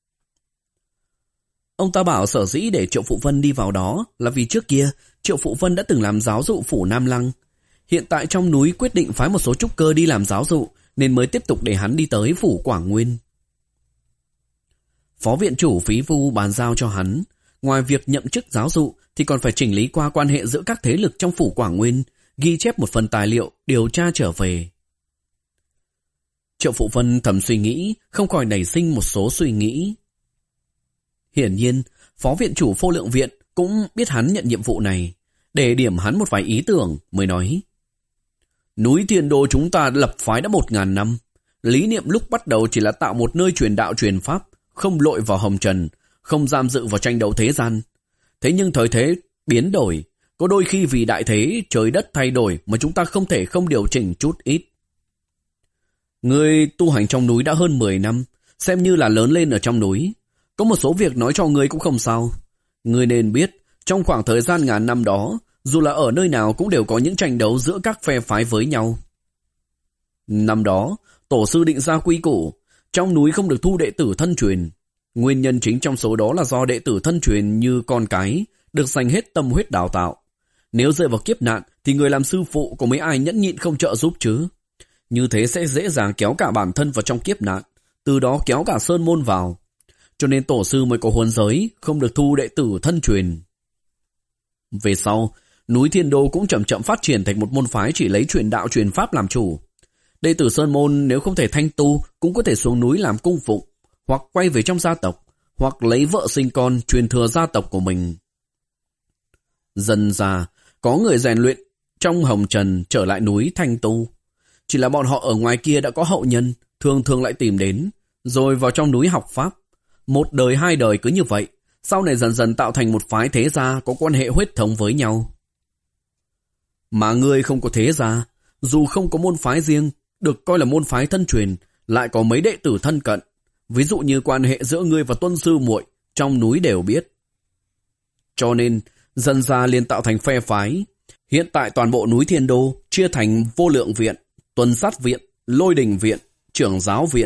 Ông ta bảo sở dĩ để Triệu Phụ Vân đi vào đó là vì trước kia Triệu Phụ Vân đã từng làm giáo dụ phủ Nam Lăng. Hiện tại trong núi quyết định phái một số trúc cơ đi làm giáo dụ, nên mới tiếp tục để hắn đi tới phủ Quảng Nguyên. Phó viện chủ Phí Vu bàn giao cho hắn, ngoài việc nhậm chức giáo dụ thì còn phải chỉnh lý qua quan hệ giữa các thế lực trong phủ Quảng Nguyên, ghi chép một phần tài liệu điều tra trở về. Triệu Phụ Vân thầm suy nghĩ, không khỏi nảy sinh một số suy nghĩ. Hiển nhiên, Phó Viện chủ Vô Lượng Viện cũng biết hắn nhận nhiệm vụ này, để điểm hắn một vài ý tưởng mới nói. Núi Thiên Đô chúng ta lập phái đã một ngàn năm. Lý niệm lúc bắt đầu chỉ là tạo một nơi truyền đạo truyền pháp, không lội vào hồng trần, không giam dự vào tranh đấu thế gian. Thế nhưng thời thế biến đổi, có đôi khi vì đại thế trời đất thay đổi mà chúng ta không thể không điều chỉnh chút ít. Ngươi tu hành trong núi đã hơn mười năm, xem như là lớn lên ở trong núi. Có một số việc nói cho ngươi cũng không sao. Ngươi nên biết, trong khoảng thời gian ngàn năm đó, dù là ở nơi nào cũng đều có những tranh đấu giữa các phe phái với nhau. Năm đó, tổ sư định ra quy củ, trong núi không được thu đệ tử thân truyền. Nguyên nhân chính trong số đó là do đệ tử thân truyền như con cái, được dành hết tâm huyết đào tạo. Nếu rơi vào kiếp nạn, thì người làm sư phụ có mấy ai nhẫn nhịn không trợ giúp chứ? Như thế sẽ dễ dàng kéo cả bản thân vào trong kiếp nạn, từ đó kéo cả sơn môn vào. Cho nên tổ sư mới có huấn giới, không được thu đệ tử thân truyền. Về sau, núi Thiên Đô cũng chậm chậm phát triển thành một môn phái chỉ lấy truyền đạo truyền pháp làm chủ. Đệ tử sơn môn nếu không thể thanh tu, cũng có thể xuống núi làm cung phụng, hoặc quay về trong gia tộc, hoặc lấy vợ sinh con truyền thừa gia tộc của mình. Dần ra, có người rèn luyện trong hồng trần trở lại núi thanh tu. Chỉ là bọn họ ở ngoài kia đã có hậu nhân, thường thường lại tìm đến, rồi vào trong núi học pháp. Một đời hai đời cứ như vậy, sau này dần dần tạo thành một phái thế gia có quan hệ huyết thống với nhau. Mà ngươi không có thế gia, dù không có môn phái riêng, được coi là môn phái thân truyền, lại có mấy đệ tử thân cận. Ví dụ như quan hệ giữa ngươi và Tuân sư muội trong núi đều biết. Cho nên, dần ra liền tạo thành phe phái. Hiện tại toàn bộ núi Thiên Đô chia thành Vô Lượng Viện, Tuần Sát Viện, Lôi Đình Viện, Trưởng Giáo Viện.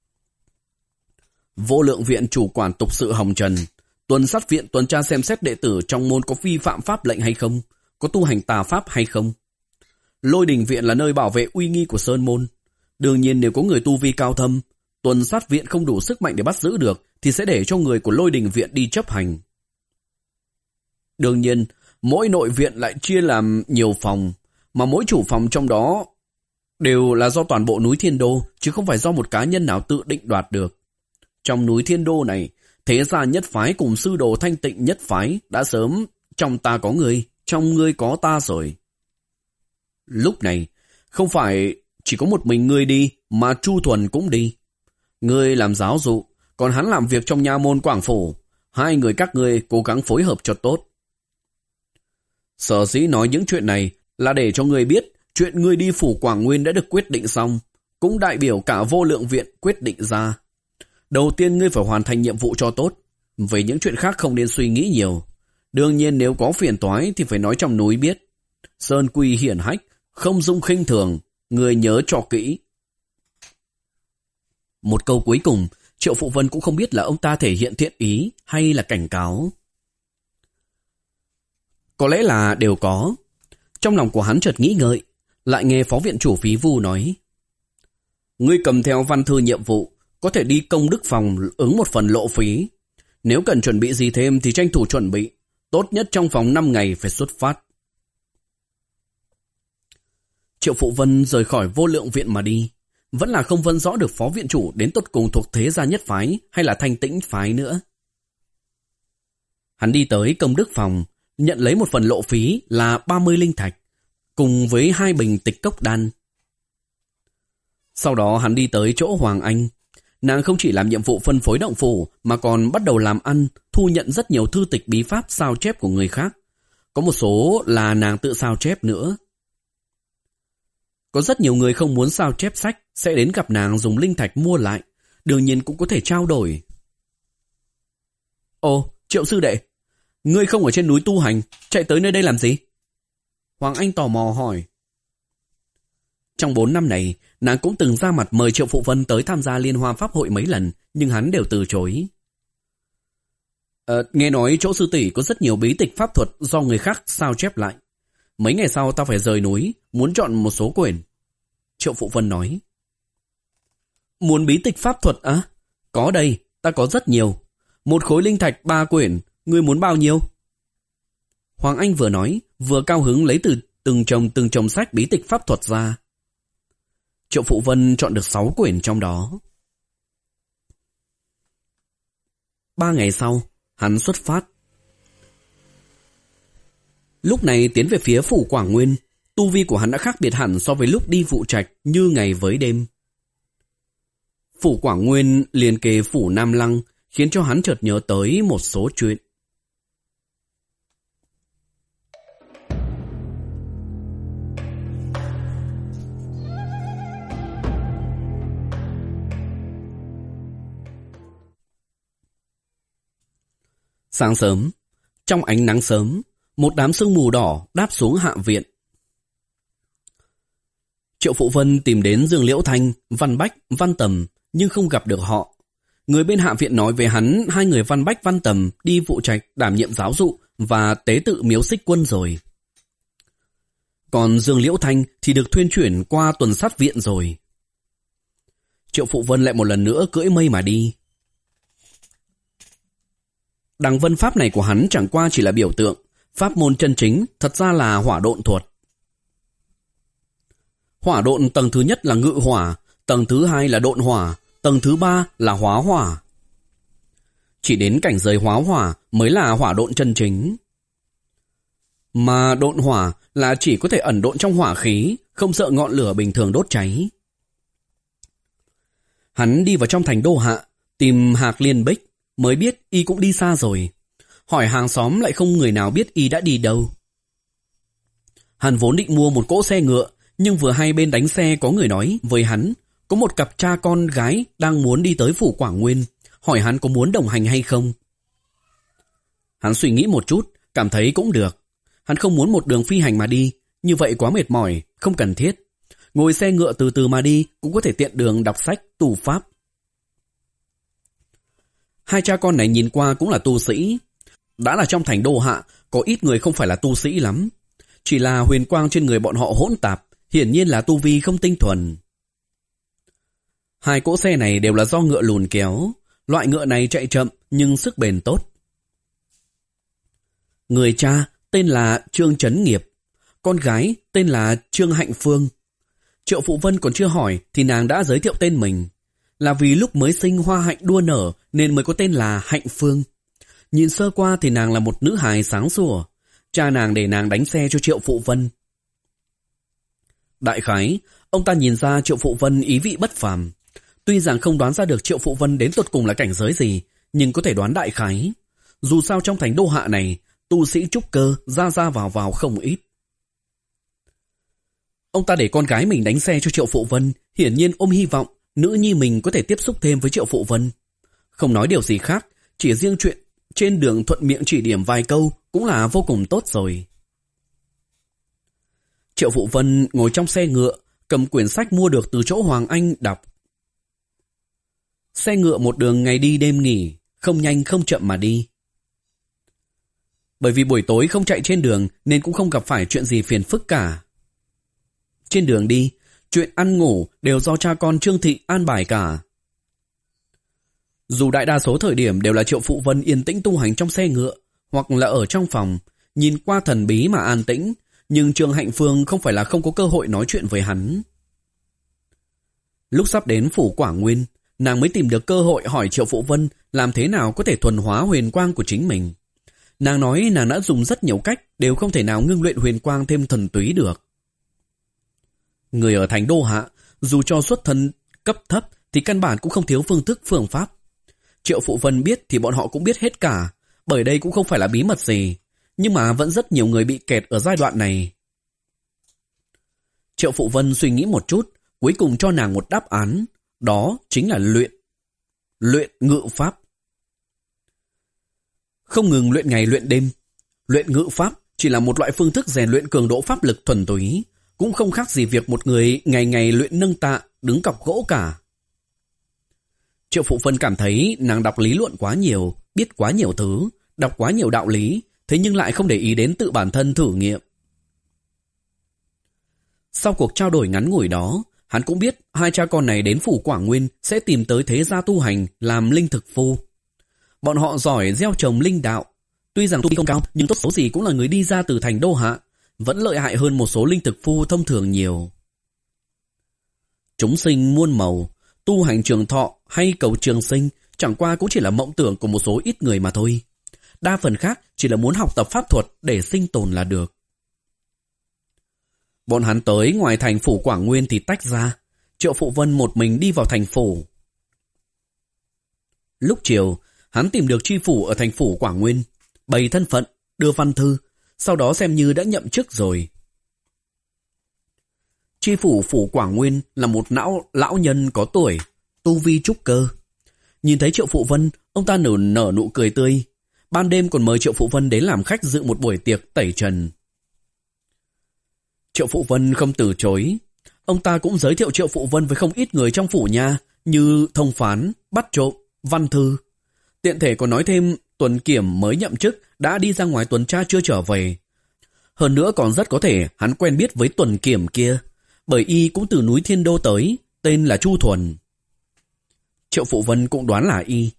Vô Lượng Viện chủ quản tục sự hồng trần, Tuần Sát Viện tuần tra xem xét đệ tử trong môn có vi phạm pháp lệnh hay không, có tu hành tà pháp hay không. Lôi Đình Viện là nơi bảo vệ uy nghi của sơn môn. Đương nhiên nếu có người tu vi cao thâm, Tuần Sát Viện không đủ sức mạnh để bắt giữ được, thì sẽ để cho người của Lôi Đình Viện đi chấp hành. Đương nhiên, mỗi nội viện lại chia làm nhiều phòng, mà mỗi chủ phòng trong đó đều là do toàn bộ núi Thiên Đô, chứ không phải do một cá nhân nào tự định đoạt được. Trong núi Thiên Đô này, thế gia nhất phái cùng sư đồ thanh tịnh nhất phái đã sớm trong ta có người, trong ngươi có ta rồi. Lúc này, không phải chỉ có một mình ngươi đi, mà Chu Thuần cũng đi. Ngươi làm giáo dụ, còn hắn làm việc trong nha môn Quảng Phủ. Hai người các ngươi cố gắng phối hợp cho tốt. Sở dĩ nói những chuyện này là để cho ngươi biết chuyện ngươi đi phủ Quảng Nguyên đã được quyết định xong, cũng đại biểu cả Vô Lượng Viện quyết định ra. Đầu tiên ngươi phải hoàn thành nhiệm vụ cho tốt, về những chuyện khác không nên suy nghĩ nhiều. Đương nhiên nếu có phiền toái thì phải nói trong núi biết. Sơn quy hiển hách, không dung khinh thường, ngươi nhớ cho kỹ. Một câu cuối cùng, Triệu Phụ Vân cũng không biết là ông ta thể hiện thiện ý hay là cảnh cáo. Có lẽ là đều có. Trong lòng của hắn chợt nghĩ ngợi, lại nghe Phó Viện chủ Phí Vu nói. Ngươi cầm theo văn thư nhiệm vụ, có thể đi công đức phòng ứng một phần lộ phí. Nếu cần chuẩn bị gì thêm thì tranh thủ chuẩn bị, tốt nhất trong vòng năm ngày phải xuất phát. Triệu Phụ Vân rời khỏi Vô Lượng Viện mà đi, vẫn là không phân rõ được Phó Viện chủ đến tột cùng thuộc thế gia nhất phái hay là thanh tĩnh phái nữa. Hắn đi tới công đức phòng, nhận lấy một phần lộ phí là ba mươi linh thạch, cùng với hai bình tịch cốc đan. Sau đó hắn đi tới chỗ Hoàng Anh. Nàng không chỉ làm nhiệm vụ phân phối động phủ, mà còn bắt đầu làm ăn, thu nhận rất nhiều thư tịch bí pháp sao chép của người khác. Có một số là nàng tự sao chép nữa. Có rất nhiều người không muốn sao chép sách, sẽ đến gặp nàng dùng linh thạch mua lại. Đương nhiên cũng có thể trao đổi. Ồ, Triệu sư đệ, ngươi không ở trên núi tu hành, chạy tới nơi đây làm gì? Hoàng Anh tò mò hỏi. Trong bốn năm này, nàng cũng từng ra mặt mời Triệu Phụ Vân tới tham gia Liên Hoa Pháp hội mấy lần, nhưng hắn đều từ chối. Ờ, nghe nói chỗ sư tỷ có rất nhiều bí tịch pháp thuật do người khác sao chép lại. Mấy ngày sau ta phải rời núi, muốn chọn một số quyển. Triệu Phụ Vân nói. Muốn bí tịch pháp thuật á? À? Có đây, ta có rất nhiều. Một khối linh thạch ba quyển, Ngươi muốn bao nhiêu? Hoàng Anh vừa nói, vừa cao hứng lấy từ từng chồng từng chồng sách bí tịch pháp thuật ra. Triệu Phụ Vân chọn được sáu quyển trong đó. Ba ngày sau, hắn xuất phát. Lúc này tiến về phía phủ Quảng Nguyên, tu vi của hắn đã khác biệt hẳn so với lúc đi Vụ Trạch như ngày với đêm. Phủ Quảng Nguyên liền kề phủ Nam Lăng, khiến cho hắn chợt nhớ tới một số chuyện. Sáng sớm, trong ánh nắng sớm, một đám sương mù đỏ đáp xuống hạ viện. Triệu Phụ Vân tìm đến Dương Liễu Thanh, Văn Bách, Văn Tầm, nhưng không gặp được họ. Người bên hạ viện nói với hắn hai người Văn Bách, Văn Tầm đi Vụ Trạch đảm nhiệm giáo dụ và tế tự miếu Xích Quân rồi. Còn Dương Liễu Thanh thì được thuyên chuyển qua tuần sát viện rồi. Triệu Phụ Vân lại một lần nữa cưỡi mây mà đi. Đằng vân pháp này của hắn chẳng qua chỉ là biểu tượng, pháp môn chân chính thật ra là hỏa độn thuật. Hỏa độn tầng thứ nhất là ngự hỏa, tầng thứ hai là độn hỏa, tầng thứ ba là hóa hỏa. Chỉ đến cảnh giới hóa hỏa mới là hỏa độn chân chính. Mà độn hỏa là chỉ có thể ẩn độn trong hỏa khí, không sợ ngọn lửa bình thường đốt cháy. Hắn đi vào trong thành Đô Hạ, tìm Hạc Liên Bích, mới biết y cũng đi xa rồi. Hỏi hàng xóm lại không người nào biết y đã đi đâu. Hắn vốn định mua một cỗ xe ngựa, nhưng vừa hay bên đánh xe có người nói với hắn có một cặp cha con gái đang muốn đi tới phủ Quảng Nguyên, hỏi hắn có muốn đồng hành hay không. Hắn suy nghĩ một chút, cảm thấy cũng được. Hắn không muốn một đường phi hành mà đi, như vậy quá mệt mỏi, không cần thiết. Ngồi xe ngựa từ từ mà đi cũng có thể tiện đường đọc sách, tu pháp. Hai cha con này nhìn qua cũng là tu sĩ. Đã là trong thành Đô Hạ, có ít người không phải là tu sĩ lắm. Chỉ là huyền quang trên người bọn họ hỗn tạp, hiển nhiên là tu vi không tinh thuần. Hai cỗ xe này đều là do ngựa lùn kéo. Loại ngựa này chạy chậm nhưng sức bền tốt. Người cha tên là Trương Chấn Nghiệp, con gái tên là Trương Hạnh Phương. Triệu Phụ Vân còn chưa hỏi thì nàng đã giới thiệu tên mình. Là vì lúc mới sinh hoa hạnh đua nở nên mới có tên là Hạnh Phương. Nhìn sơ qua thì nàng là một nữ hài sáng sủa. Cha nàng để nàng đánh xe cho Triệu Phụ Vân. Đại khái, ông ta nhìn ra Triệu Phụ Vân ý vị bất phàm. Tuy rằng không đoán ra được Triệu Phụ Vân đến tột cùng là cảnh giới gì, nhưng có thể đoán đại khái. Dù sao trong thành Đô Hạ này, tu sĩ trúc cơ ra ra vào vào không ít. Ông ta để con gái mình đánh xe cho Triệu Phụ Vân, hiển nhiên ôm hy vọng nữ nhi mình có thể tiếp xúc thêm với Triệu Phụ Vân. Không nói điều gì khác, chỉ riêng chuyện trên đường thuận miệng chỉ điểm vài câu cũng là vô cùng tốt rồi. Triệu Phụ Vân ngồi trong xe ngựa, cầm quyển sách mua được từ chỗ Hoàng Anh đọc. Xe ngựa một đường ngày đi đêm nghỉ, không nhanh không chậm mà đi. Bởi vì buổi tối không chạy trên đường nên cũng không gặp phải chuyện gì phiền phức cả. Trên đường đi, chuyện ăn ngủ đều do cha con Trương Thị an bài cả. Dù đại đa số thời điểm đều là Triệu Phụ Vân yên tĩnh tu hành trong xe ngựa, hoặc là ở trong phòng, nhìn qua thần bí mà an tĩnh, nhưng Trương Hạnh Phương không phải là không có cơ hội nói chuyện với hắn. Lúc sắp đến phủ Quảng Nguyên, nàng mới tìm được cơ hội hỏi Triệu Phụ Vân làm thế nào có thể thuần hóa huyền quang của chính mình. Nàng nói nàng đã dùng rất nhiều cách, đều không thể nào ngưng luyện huyền quang thêm thần túy được. Người ở thành Đô Hạ, dù cho xuất thân cấp thấp thì căn bản cũng không thiếu phương thức phương pháp. Triệu Phụ Vân biết thì bọn họ cũng biết hết cả, bởi đây cũng không phải là bí mật gì, nhưng mà vẫn rất nhiều người bị kẹt ở giai đoạn này. Triệu Phụ Vân suy nghĩ một chút, cuối cùng cho nàng một đáp án, đó chính là luyện. Luyện ngự pháp. Không ngừng luyện ngày luyện đêm, luyện ngự pháp chỉ là một loại phương thức rèn luyện cường độ pháp lực thuần túy, cũng không khác gì việc một người ngày ngày luyện nâng tạ, đứng cọc gỗ cả. Triệu Phụ Vân cảm thấy nàng đọc lý luận quá nhiều, biết quá nhiều thứ, đọc quá nhiều đạo lý, thế nhưng lại không để ý đến tự bản thân thử nghiệm. Sau cuộc trao đổi ngắn ngủi đó, hắn cũng biết hai cha con này đến phủ Quảng Nguyên sẽ tìm tới thế gia tu hành làm linh thực phu. Bọn họ giỏi gieo trồng linh đạo, Tuy rằng tu vi không cao, nhưng tốt xấu gì cũng là người đi ra từ thành đô hạ, vẫn lợi hại hơn một số linh thực phu thông thường nhiều. Chúng sinh muôn màu, tu hành trường thọ hay cầu trường sinh chẳng qua cũng chỉ là mộng tưởng của một số ít người mà thôi. Đa phần khác chỉ là muốn học tập pháp thuật để sinh tồn là được. Bọn hắn tới ngoài thành phủ Quảng Nguyên thì tách ra. Triệu Phụ Vân một mình đi vào thành phủ. Lúc chiều, hắn tìm được tri phủ ở thành phủ Quảng Nguyên, bày thân phận, đưa văn thư, sau đó xem như đã nhậm chức rồi. Tri phủ phủ Quảng Nguyên là một lão, lão nhân có tuổi, tu vi trúc cơ. Nhìn thấy Triệu Phụ Vân, ông ta nở, nở nụ cười tươi. Ban đêm còn mời Triệu Phụ Vân đến làm khách dự một buổi tiệc tẩy trần. Triệu Phụ Vân không từ chối. Ông ta cũng giới thiệu Triệu Phụ Vân với không ít người trong phủ nhà như thông phán, bắt trộm, văn thư. Tiện thể còn nói thêm Tuần Kiểm mới nhậm chức đã đi ra ngoài tuần tra chưa trở về. Hơn nữa còn rất có thể hắn quen biết với Tuần Kiểm kia, bởi y cũng từ núi Thiên Đô tới, tên là Chu Thuần. Triệu Phụ Vân cũng đoán là y.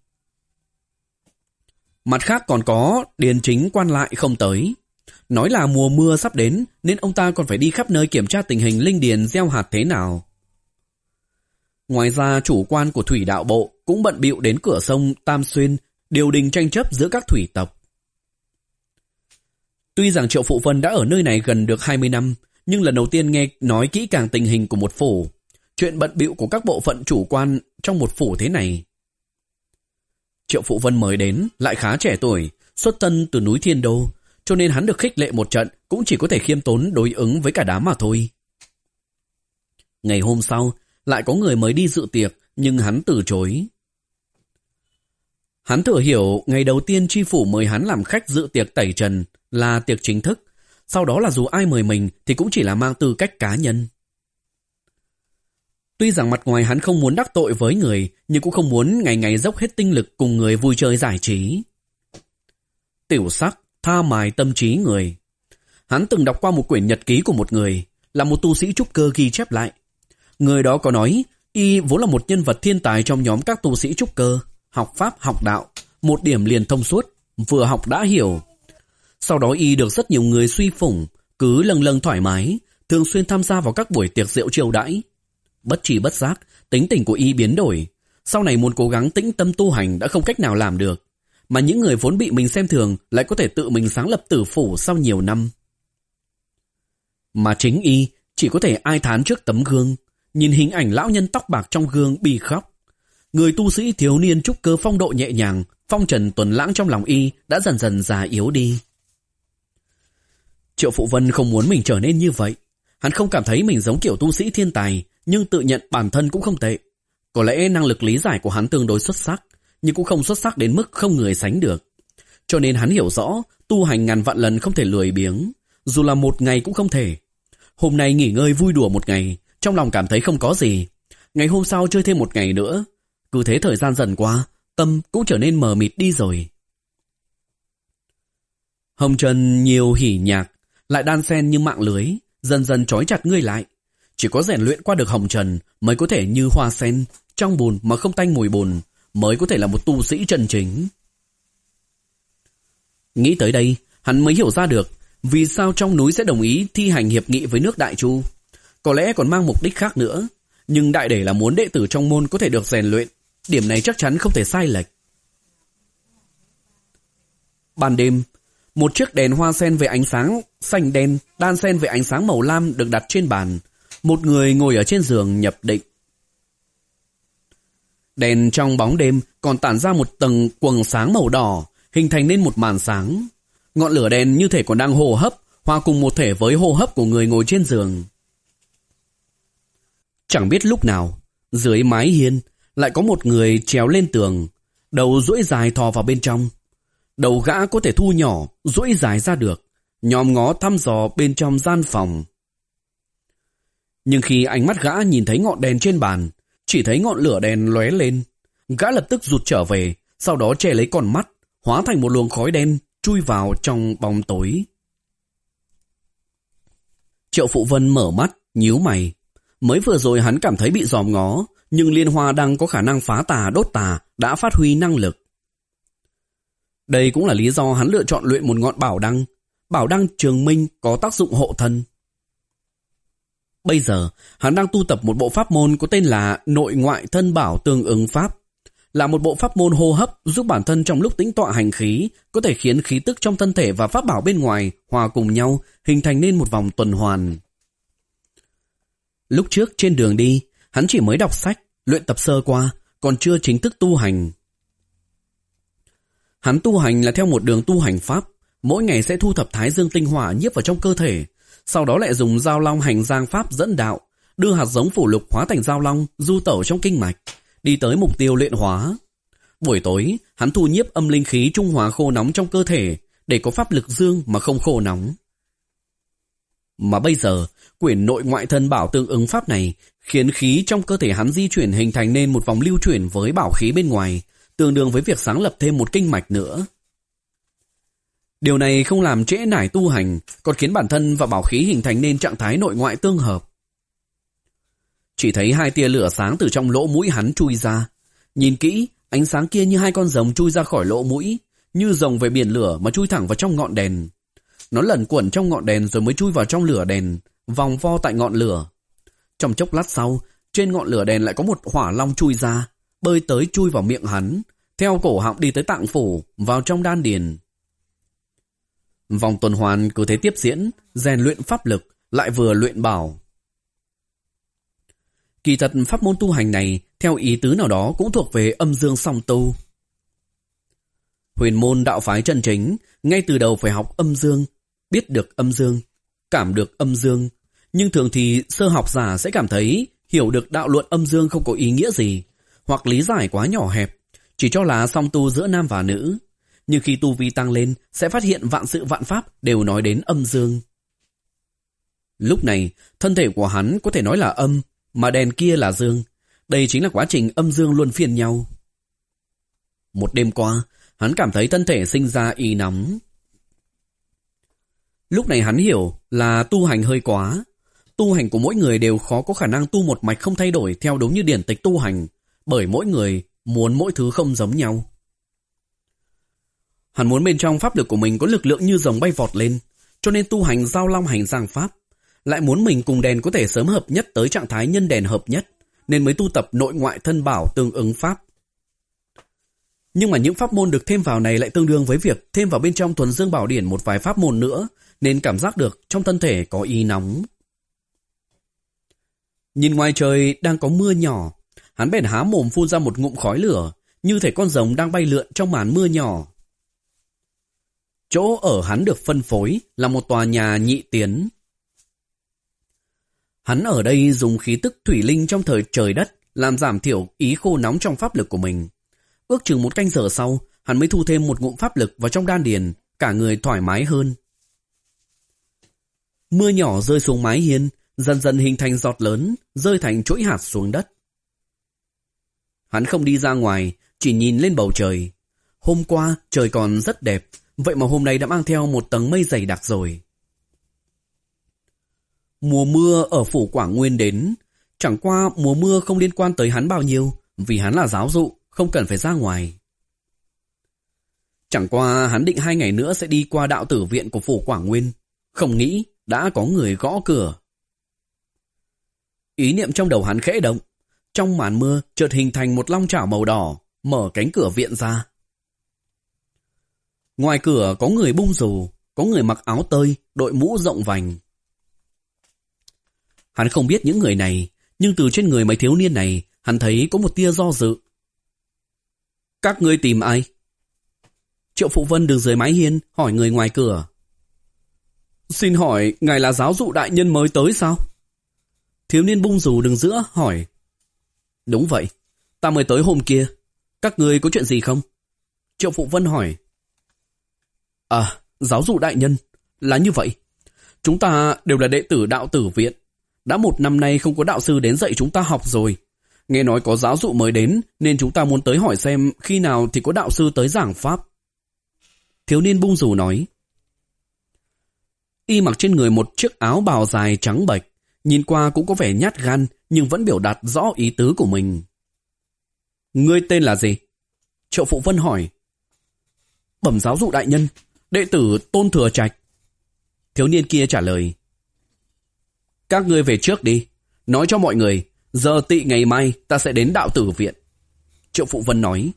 Mặt khác còn có điền chính quan lại không tới. Nói là mùa mưa sắp đến nên ông ta còn phải đi khắp nơi kiểm tra tình hình linh điền gieo hạt thế nào. Ngoài ra chủ quan của thủy đạo bộ cũng bận bịu đến cửa sông Tam Xuyên điều đình tranh chấp giữa các thủy tộc. Tuy rằng Triệu Phụ Vân đã ở nơi này gần được hai mươi năm, nhưng lần đầu tiên nghe nói kỹ càng tình hình của một phủ, chuyện bận bịu của các bộ phận chủ quan trong một phủ thế này. Triệu Phụ Vân mới đến, lại khá trẻ tuổi, xuất thân từ núi Thiên Đô, cho nên hắn được khích lệ một trận cũng chỉ có thể khiêm tốn đối ứng với cả đám mà thôi. Ngày hôm sau, lại có người mới đi dự tiệc, nhưng hắn từ chối. Hắn thừa hiểu ngày đầu tiên tri phủ mời hắn làm khách dự tiệc tẩy trần là tiệc chính thức, sau đó là dù ai mời mình thì cũng chỉ là mang tư cách cá nhân. Tuy rằng mặt ngoài hắn không muốn đắc tội với người, nhưng cũng không muốn ngày ngày dốc hết tinh lực cùng người vui chơi giải trí. Tiểu sắc, tha mài tâm trí người. Hắn từng đọc qua một quyển nhật ký của một người, là một tu sĩ trúc cơ ghi chép lại. Người đó có nói, y vốn là một nhân vật thiên tài trong nhóm các tu sĩ trúc cơ, học pháp học đạo, một điểm liền thông suốt, vừa học đã hiểu. Sau đó y được rất nhiều người suy phủng, cứ lâng lâng thoải mái, thường xuyên tham gia vào các buổi tiệc rượu chiêu đãi. Bất tri bất giác, tính tình của y biến đổi. Sau này muốn cố gắng tĩnh tâm tu hành đã không cách nào làm được, mà những người vốn bị mình xem thường lại có thể tự mình sáng lập tử phủ sau nhiều năm. Mà chính y chỉ có thể ai thán trước tấm gương, nhìn hình ảnh lão nhân tóc bạc trong gương bì khóc. Người tu sĩ thiếu niên trúc cơ phong độ nhẹ nhàng, phong trần tuần lãng trong lòng y đã dần dần già yếu đi. Triệu Phụ Vân không muốn mình trở nên như vậy. Hắn không cảm thấy mình giống kiểu tu sĩ thiên tài, nhưng tự nhận bản thân cũng không tệ. Có lẽ năng lực lý giải của hắn tương đối xuất sắc, nhưng cũng không xuất sắc đến mức không người sánh được. Cho nên hắn hiểu rõ, tu hành ngàn vạn lần không thể lười biếng, dù là một ngày cũng không thể. Hôm nay nghỉ ngơi vui đùa một ngày, trong lòng cảm thấy không có gì. Ngày hôm sau chơi thêm một ngày nữa. Cứ thế thời gian dần qua, tâm cũng trở nên mờ mịt đi rồi. Hồng trần nhiều hỉ nhạc, lại đan xen như mạng lưới, dần dần trói chặt ngươi lại. Chỉ có rèn luyện qua được hồng trần mới có thể như hoa sen, trong bùn mà không tanh mùi bùn, mới có thể là một tu sĩ chân chính. Nghĩ tới đây, hắn mới hiểu ra được vì sao trong núi sẽ đồng ý thi hành hiệp nghị với nước Đại Chu. Có lẽ còn mang mục đích khác nữa, nhưng đại để là muốn đệ tử trong môn có thể được rèn luyện, điểm này chắc chắn không thể sai lệch. Ban đêm, một chiếc đèn hoa sen với ánh sáng xanh đen đan xen với ánh sáng màu lam được đặt trên bàn. Một người ngồi ở trên giường nhập định. Đèn trong bóng đêm còn tản ra một tầng quầng sáng màu đỏ, hình thành nên một màn sáng. Ngọn lửa đèn như thể còn đang hô hấp, hòa cùng một thể với hô hấp của người ngồi trên giường. Chẳng biết lúc nào, dưới mái hiên lại có một người trèo lên tường, đầu duỗi dài thò vào bên trong. Đầu gã có thể thu nhỏ, duỗi dài ra được, nhòm ngó thăm dò bên trong gian phòng. Nhưng khi ánh mắt gã nhìn thấy ngọn đèn trên bàn, chỉ thấy ngọn lửa đèn lóe lên, gã lập tức rụt trở về, sau đó che lấy con mắt, hóa thành một luồng khói đen chui vào trong bóng tối. Triệu Phụ Vân mở mắt, nhíu mày. Mới vừa rồi hắn cảm thấy bị dòm ngó, nhưng liên hoa đang có khả năng phá tà đốt tà đã phát huy năng lực. Đây cũng là lý do hắn lựa chọn luyện một ngọn bảo đăng. Bảo đăng trường minh có tác dụng hộ thân. Bây giờ, hắn đang tu tập một bộ pháp môn có tên là Nội Ngoại Thân Bảo Tương Ứng Pháp. Là một bộ pháp môn hô hấp giúp bản thân trong lúc tĩnh tọa hành khí có thể khiến khí tức trong thân thể và pháp bảo bên ngoài hòa cùng nhau, hình thành nên một vòng tuần hoàn. Lúc trước trên đường đi, hắn chỉ mới đọc sách, luyện tập sơ qua, còn chưa chính thức tu hành. Hắn tu hành là theo một đường tu hành pháp, mỗi ngày sẽ thu thập thái dương tinh hỏa nhiếp vào trong cơ thể, sau đó lại dùng giao long hành giang pháp dẫn đạo, đưa hạt giống phủ lục hóa thành giao long, du tẩu trong kinh mạch, đi tới mục tiêu luyện hóa. Buổi tối, hắn thu nhiếp âm linh khí trung hòa khô nóng trong cơ thể, để có pháp lực dương mà không khô nóng. Mà bây giờ, quyển Nội Ngoại Thân Bảo Tương Ứng Pháp này khiến khí trong cơ thể hắn di chuyển hình thành nên một vòng lưu chuyển với bảo khí bên ngoài, tương đương với việc sáng lập thêm một kinh mạch nữa. Điều này không làm trễ nải tu hành, còn khiến bản thân và bảo khí hình thành nên trạng thái nội ngoại tương hợp. Chỉ thấy hai tia lửa sáng từ trong lỗ mũi hắn chui ra. Nhìn kỹ, ánh sáng kia như hai con rồng chui ra khỏi lỗ mũi, như rồng về biển lửa mà chui thẳng vào trong ngọn đèn. Nó lẩn quẩn trong ngọn đèn rồi mới chui vào trong lửa đèn, vòng vo tại ngọn lửa. Trong chốc lát sau, trên ngọn lửa đèn lại có một hỏa long chui ra, bơi tới chui vào miệng hắn, theo cổ họng đi tới tạng phủ, vào trong đan điền. Vòng tuần hoàn cứ thế tiếp diễn, rèn luyện pháp lực, lại vừa luyện bảo. Kỳ thật pháp môn tu hành này, theo ý tứ nào đó cũng thuộc về âm dương song tu. Huyền môn đạo phái chân chính, ngay từ đầu phải học âm dương, biết được âm dương, cảm được âm dương. Nhưng thường thì sơ học giả sẽ cảm thấy hiểu được đạo luận âm dương không có ý nghĩa gì, hoặc lý giải quá nhỏ hẹp, chỉ cho là song tu giữa nam và nữ. Nhưng khi tu vi tăng lên, sẽ phát hiện vạn sự vạn pháp đều nói đến âm dương. Lúc này, thân thể của hắn có thể nói là âm, mà đèn kia là dương. Đây chính là quá trình âm dương luân phiên nhau. Một đêm qua, hắn cảm thấy thân thể sinh ra y nóng. Lúc này hắn hiểu là tu hành hơi quá. Tu hành của mỗi người đều khó có khả năng tu một mạch không thay đổi theo đúng như điển tịch tu hành, bởi mỗi người muốn mỗi thứ không giống nhau. Hắn muốn bên trong pháp lực của mình có lực lượng như rồng bay vọt lên, cho nên tu hành giao long hành giang pháp. Lại muốn mình cùng đèn có thể sớm hợp nhất tới trạng thái nhân đèn hợp nhất, nên mới tu tập nội ngoại thân bảo tương ứng pháp. Nhưng mà những pháp môn được thêm vào này lại tương đương với việc thêm vào bên trong thuần dương bảo điển một vài pháp môn nữa, nên cảm giác được trong thân thể có y nóng. Nhìn ngoài trời đang có mưa nhỏ, hắn bèn há mồm phun ra một ngụm khói lửa, như thể con rồng đang bay lượn trong màn mưa nhỏ. Chỗ ở hắn được phân phối là một tòa nhà nhị tiến. Hắn ở đây dùng khí tức thủy linh trong thời trời đất làm giảm thiểu ý khô nóng trong pháp lực của mình. Ước chừng một canh giờ sau, hắn mới thu thêm một ngụm pháp lực vào trong đan điền, cả người thoải mái hơn. Mưa nhỏ rơi xuống mái hiên, dần dần hình thành giọt lớn, rơi thành chuỗi hạt xuống đất. Hắn không đi ra ngoài, chỉ nhìn lên bầu trời. Hôm qua trời còn rất đẹp, vậy mà hôm nay đã mang theo một tầng mây dày đặc rồi. Mùa mưa ở phủ Quảng Nguyên đến, chẳng qua mùa mưa không liên quan tới hắn bao nhiêu, vì hắn là giáo dụ, không cần phải ra ngoài. Chẳng qua hắn định hai ngày nữa sẽ đi qua đạo tử viện của phủ Quảng Nguyên, không nghĩ đã có người gõ cửa. Ý niệm trong đầu hắn khẽ động, trong màn mưa chợt hình thành một long chảo màu đỏ, mở cánh cửa viện ra. Ngoài cửa có người bung dù, có người mặc áo tơi, đội mũ rộng vành. Hắn không biết những người này, nhưng từ trên người mấy thiếu niên này, hắn thấy có một tia do dự. Các ngươi tìm ai? Triệu Phụ Vân đứng dưới mái hiên, hỏi người ngoài cửa. Xin hỏi, ngài là giáo dụ đại nhân mới tới sao? Thiếu niên bung dù đứng giữa, hỏi. Đúng vậy, ta mới tới hôm kia. Các ngươi có chuyện gì không? Triệu Phụ Vân hỏi. À, giáo dụ đại nhân, là như vậy. Chúng ta đều là đệ tử đạo tử viện. Đã một năm nay không có đạo sư đến dạy chúng ta học rồi. Nghe nói có giáo dụ mới đến, nên chúng ta muốn tới hỏi xem khi nào thì có đạo sư tới giảng pháp. Thiếu niên bung dù nói. Y mặc trên người một chiếc áo bào dài trắng bệch, nhìn qua cũng có vẻ nhát gan, nhưng vẫn biểu đạt rõ ý tứ của mình. Ngươi tên là gì? Triệu Phụ Vân hỏi. Bẩm giáo dụ đại nhân, đệ tử Tôn Thừa Trạch. Thiếu niên kia trả lời. Các ngươi về trước đi, nói cho mọi người, giờ tị ngày mai ta sẽ đến đạo tử viện. Triệu Phụ Vân nói.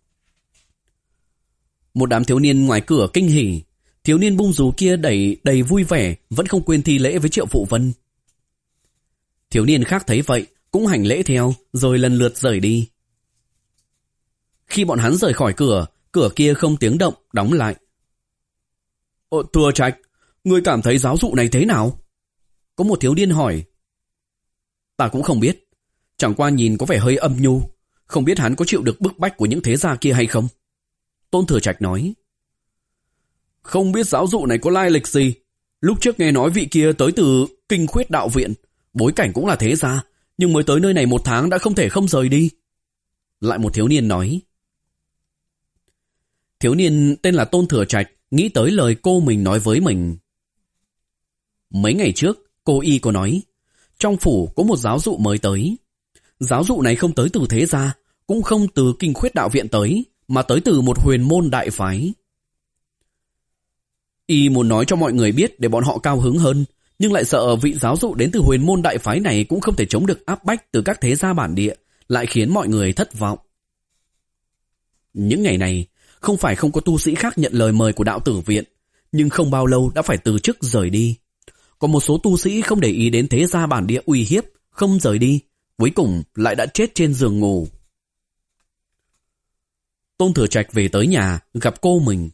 Một đám thiếu niên ngoài cửa kinh hỉ. Thiếu niên bung dù kia đẩy đầy vui vẻ, vẫn không quên thi lễ với Triệu Phụ Vân. Thiếu niên khác thấy vậy, cũng hành lễ theo, rồi lần lượt rời đi. Khi bọn hắn rời khỏi cửa, cửa kia không tiếng động, đóng lại. Ờ, Thừa Trạch, ngươi cảm thấy giáo dụ này thế nào? Có một thiếu niên hỏi. Ta cũng không biết, chẳng qua nhìn có vẻ hơi âm nhu, không biết hắn có chịu được bức bách của những thế gia kia hay không? Tôn Thừa Trạch nói. Không biết giáo dụ này có lai lịch gì. Lúc trước nghe nói vị kia tới từ Kinh Khuyết Đạo Viện, bối cảnh cũng là thế gia, nhưng mới tới nơi này một tháng đã không thể không rời đi. Lại một thiếu niên nói. Thiếu niên tên là Tôn Thừa Trạch nghĩ tới lời cô mình nói với mình. Mấy ngày trước, cô y có nói, trong phủ có một giáo dụ mới tới. Giáo dụ này không tới từ thế gia, cũng không từ Kinh Khuyết Đạo Viện tới, mà tới từ một huyền môn đại phái. Y muốn nói cho mọi người biết để bọn họ cao hứng hơn, nhưng lại sợ vị giáo dụ đến từ huyền môn đại phái này cũng không thể chống được áp bách từ các thế gia bản địa, lại khiến mọi người thất vọng. Những ngày này, không phải không có tu sĩ khác nhận lời mời của đạo tử viện, nhưng không bao lâu đã phải từ chức rời đi. Còn một số tu sĩ không để ý đến thế gia bản địa uy hiếp, không rời đi, cuối cùng lại đã chết trên giường ngủ. Tôn Thừa Trạch về tới nhà, gặp cô mình.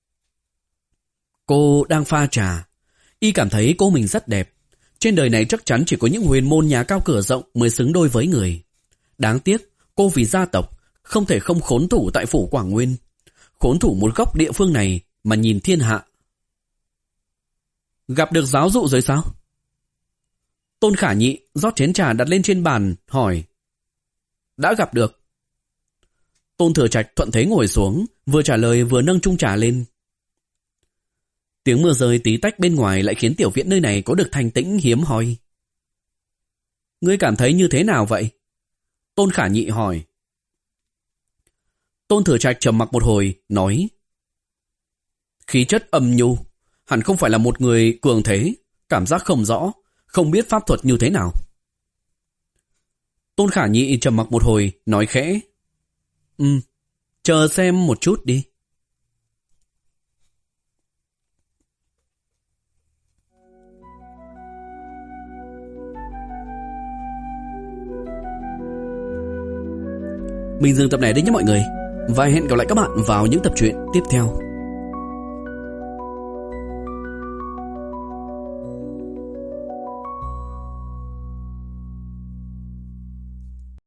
Cô đang pha trà. Y cảm thấy cô mình rất đẹp. Trên đời này chắc chắn chỉ có những huyền môn nhà cao cửa rộng mới xứng đôi với người. Đáng tiếc, cô vì gia tộc, không thể không khốn thủ tại phủ Quảng Nguyên. Khốn thủ một góc địa phương này mà nhìn thiên hạ. Gặp được giáo dụ rồi sao? Tôn Khả Nhị rót chén trà đặt lên trên bàn, hỏi. Đã gặp được. Tôn Thừa Trạch thuận thế ngồi xuống, vừa trả lời vừa nâng chung trà lên. Tiếng mưa rơi tí tách bên ngoài lại khiến tiểu viện nơi này có được thanh tĩnh hiếm hoi. Ngươi cảm thấy như thế nào vậy? Tôn Khả Nhị hỏi. Tôn Thừa Trạch trầm mặc một hồi, nói. Khí chất âm nhu, hẳn không phải là một người cường thế, cảm giác không rõ, không biết pháp thuật như thế nào. Tôn Khả Nhị trầm mặc một hồi, nói khẽ. Ừ, chờ xem một chút đi. Mình dừng tập này đấy nhé mọi người. Và hẹn gặp lại các bạn vào những tập truyện tiếp theo.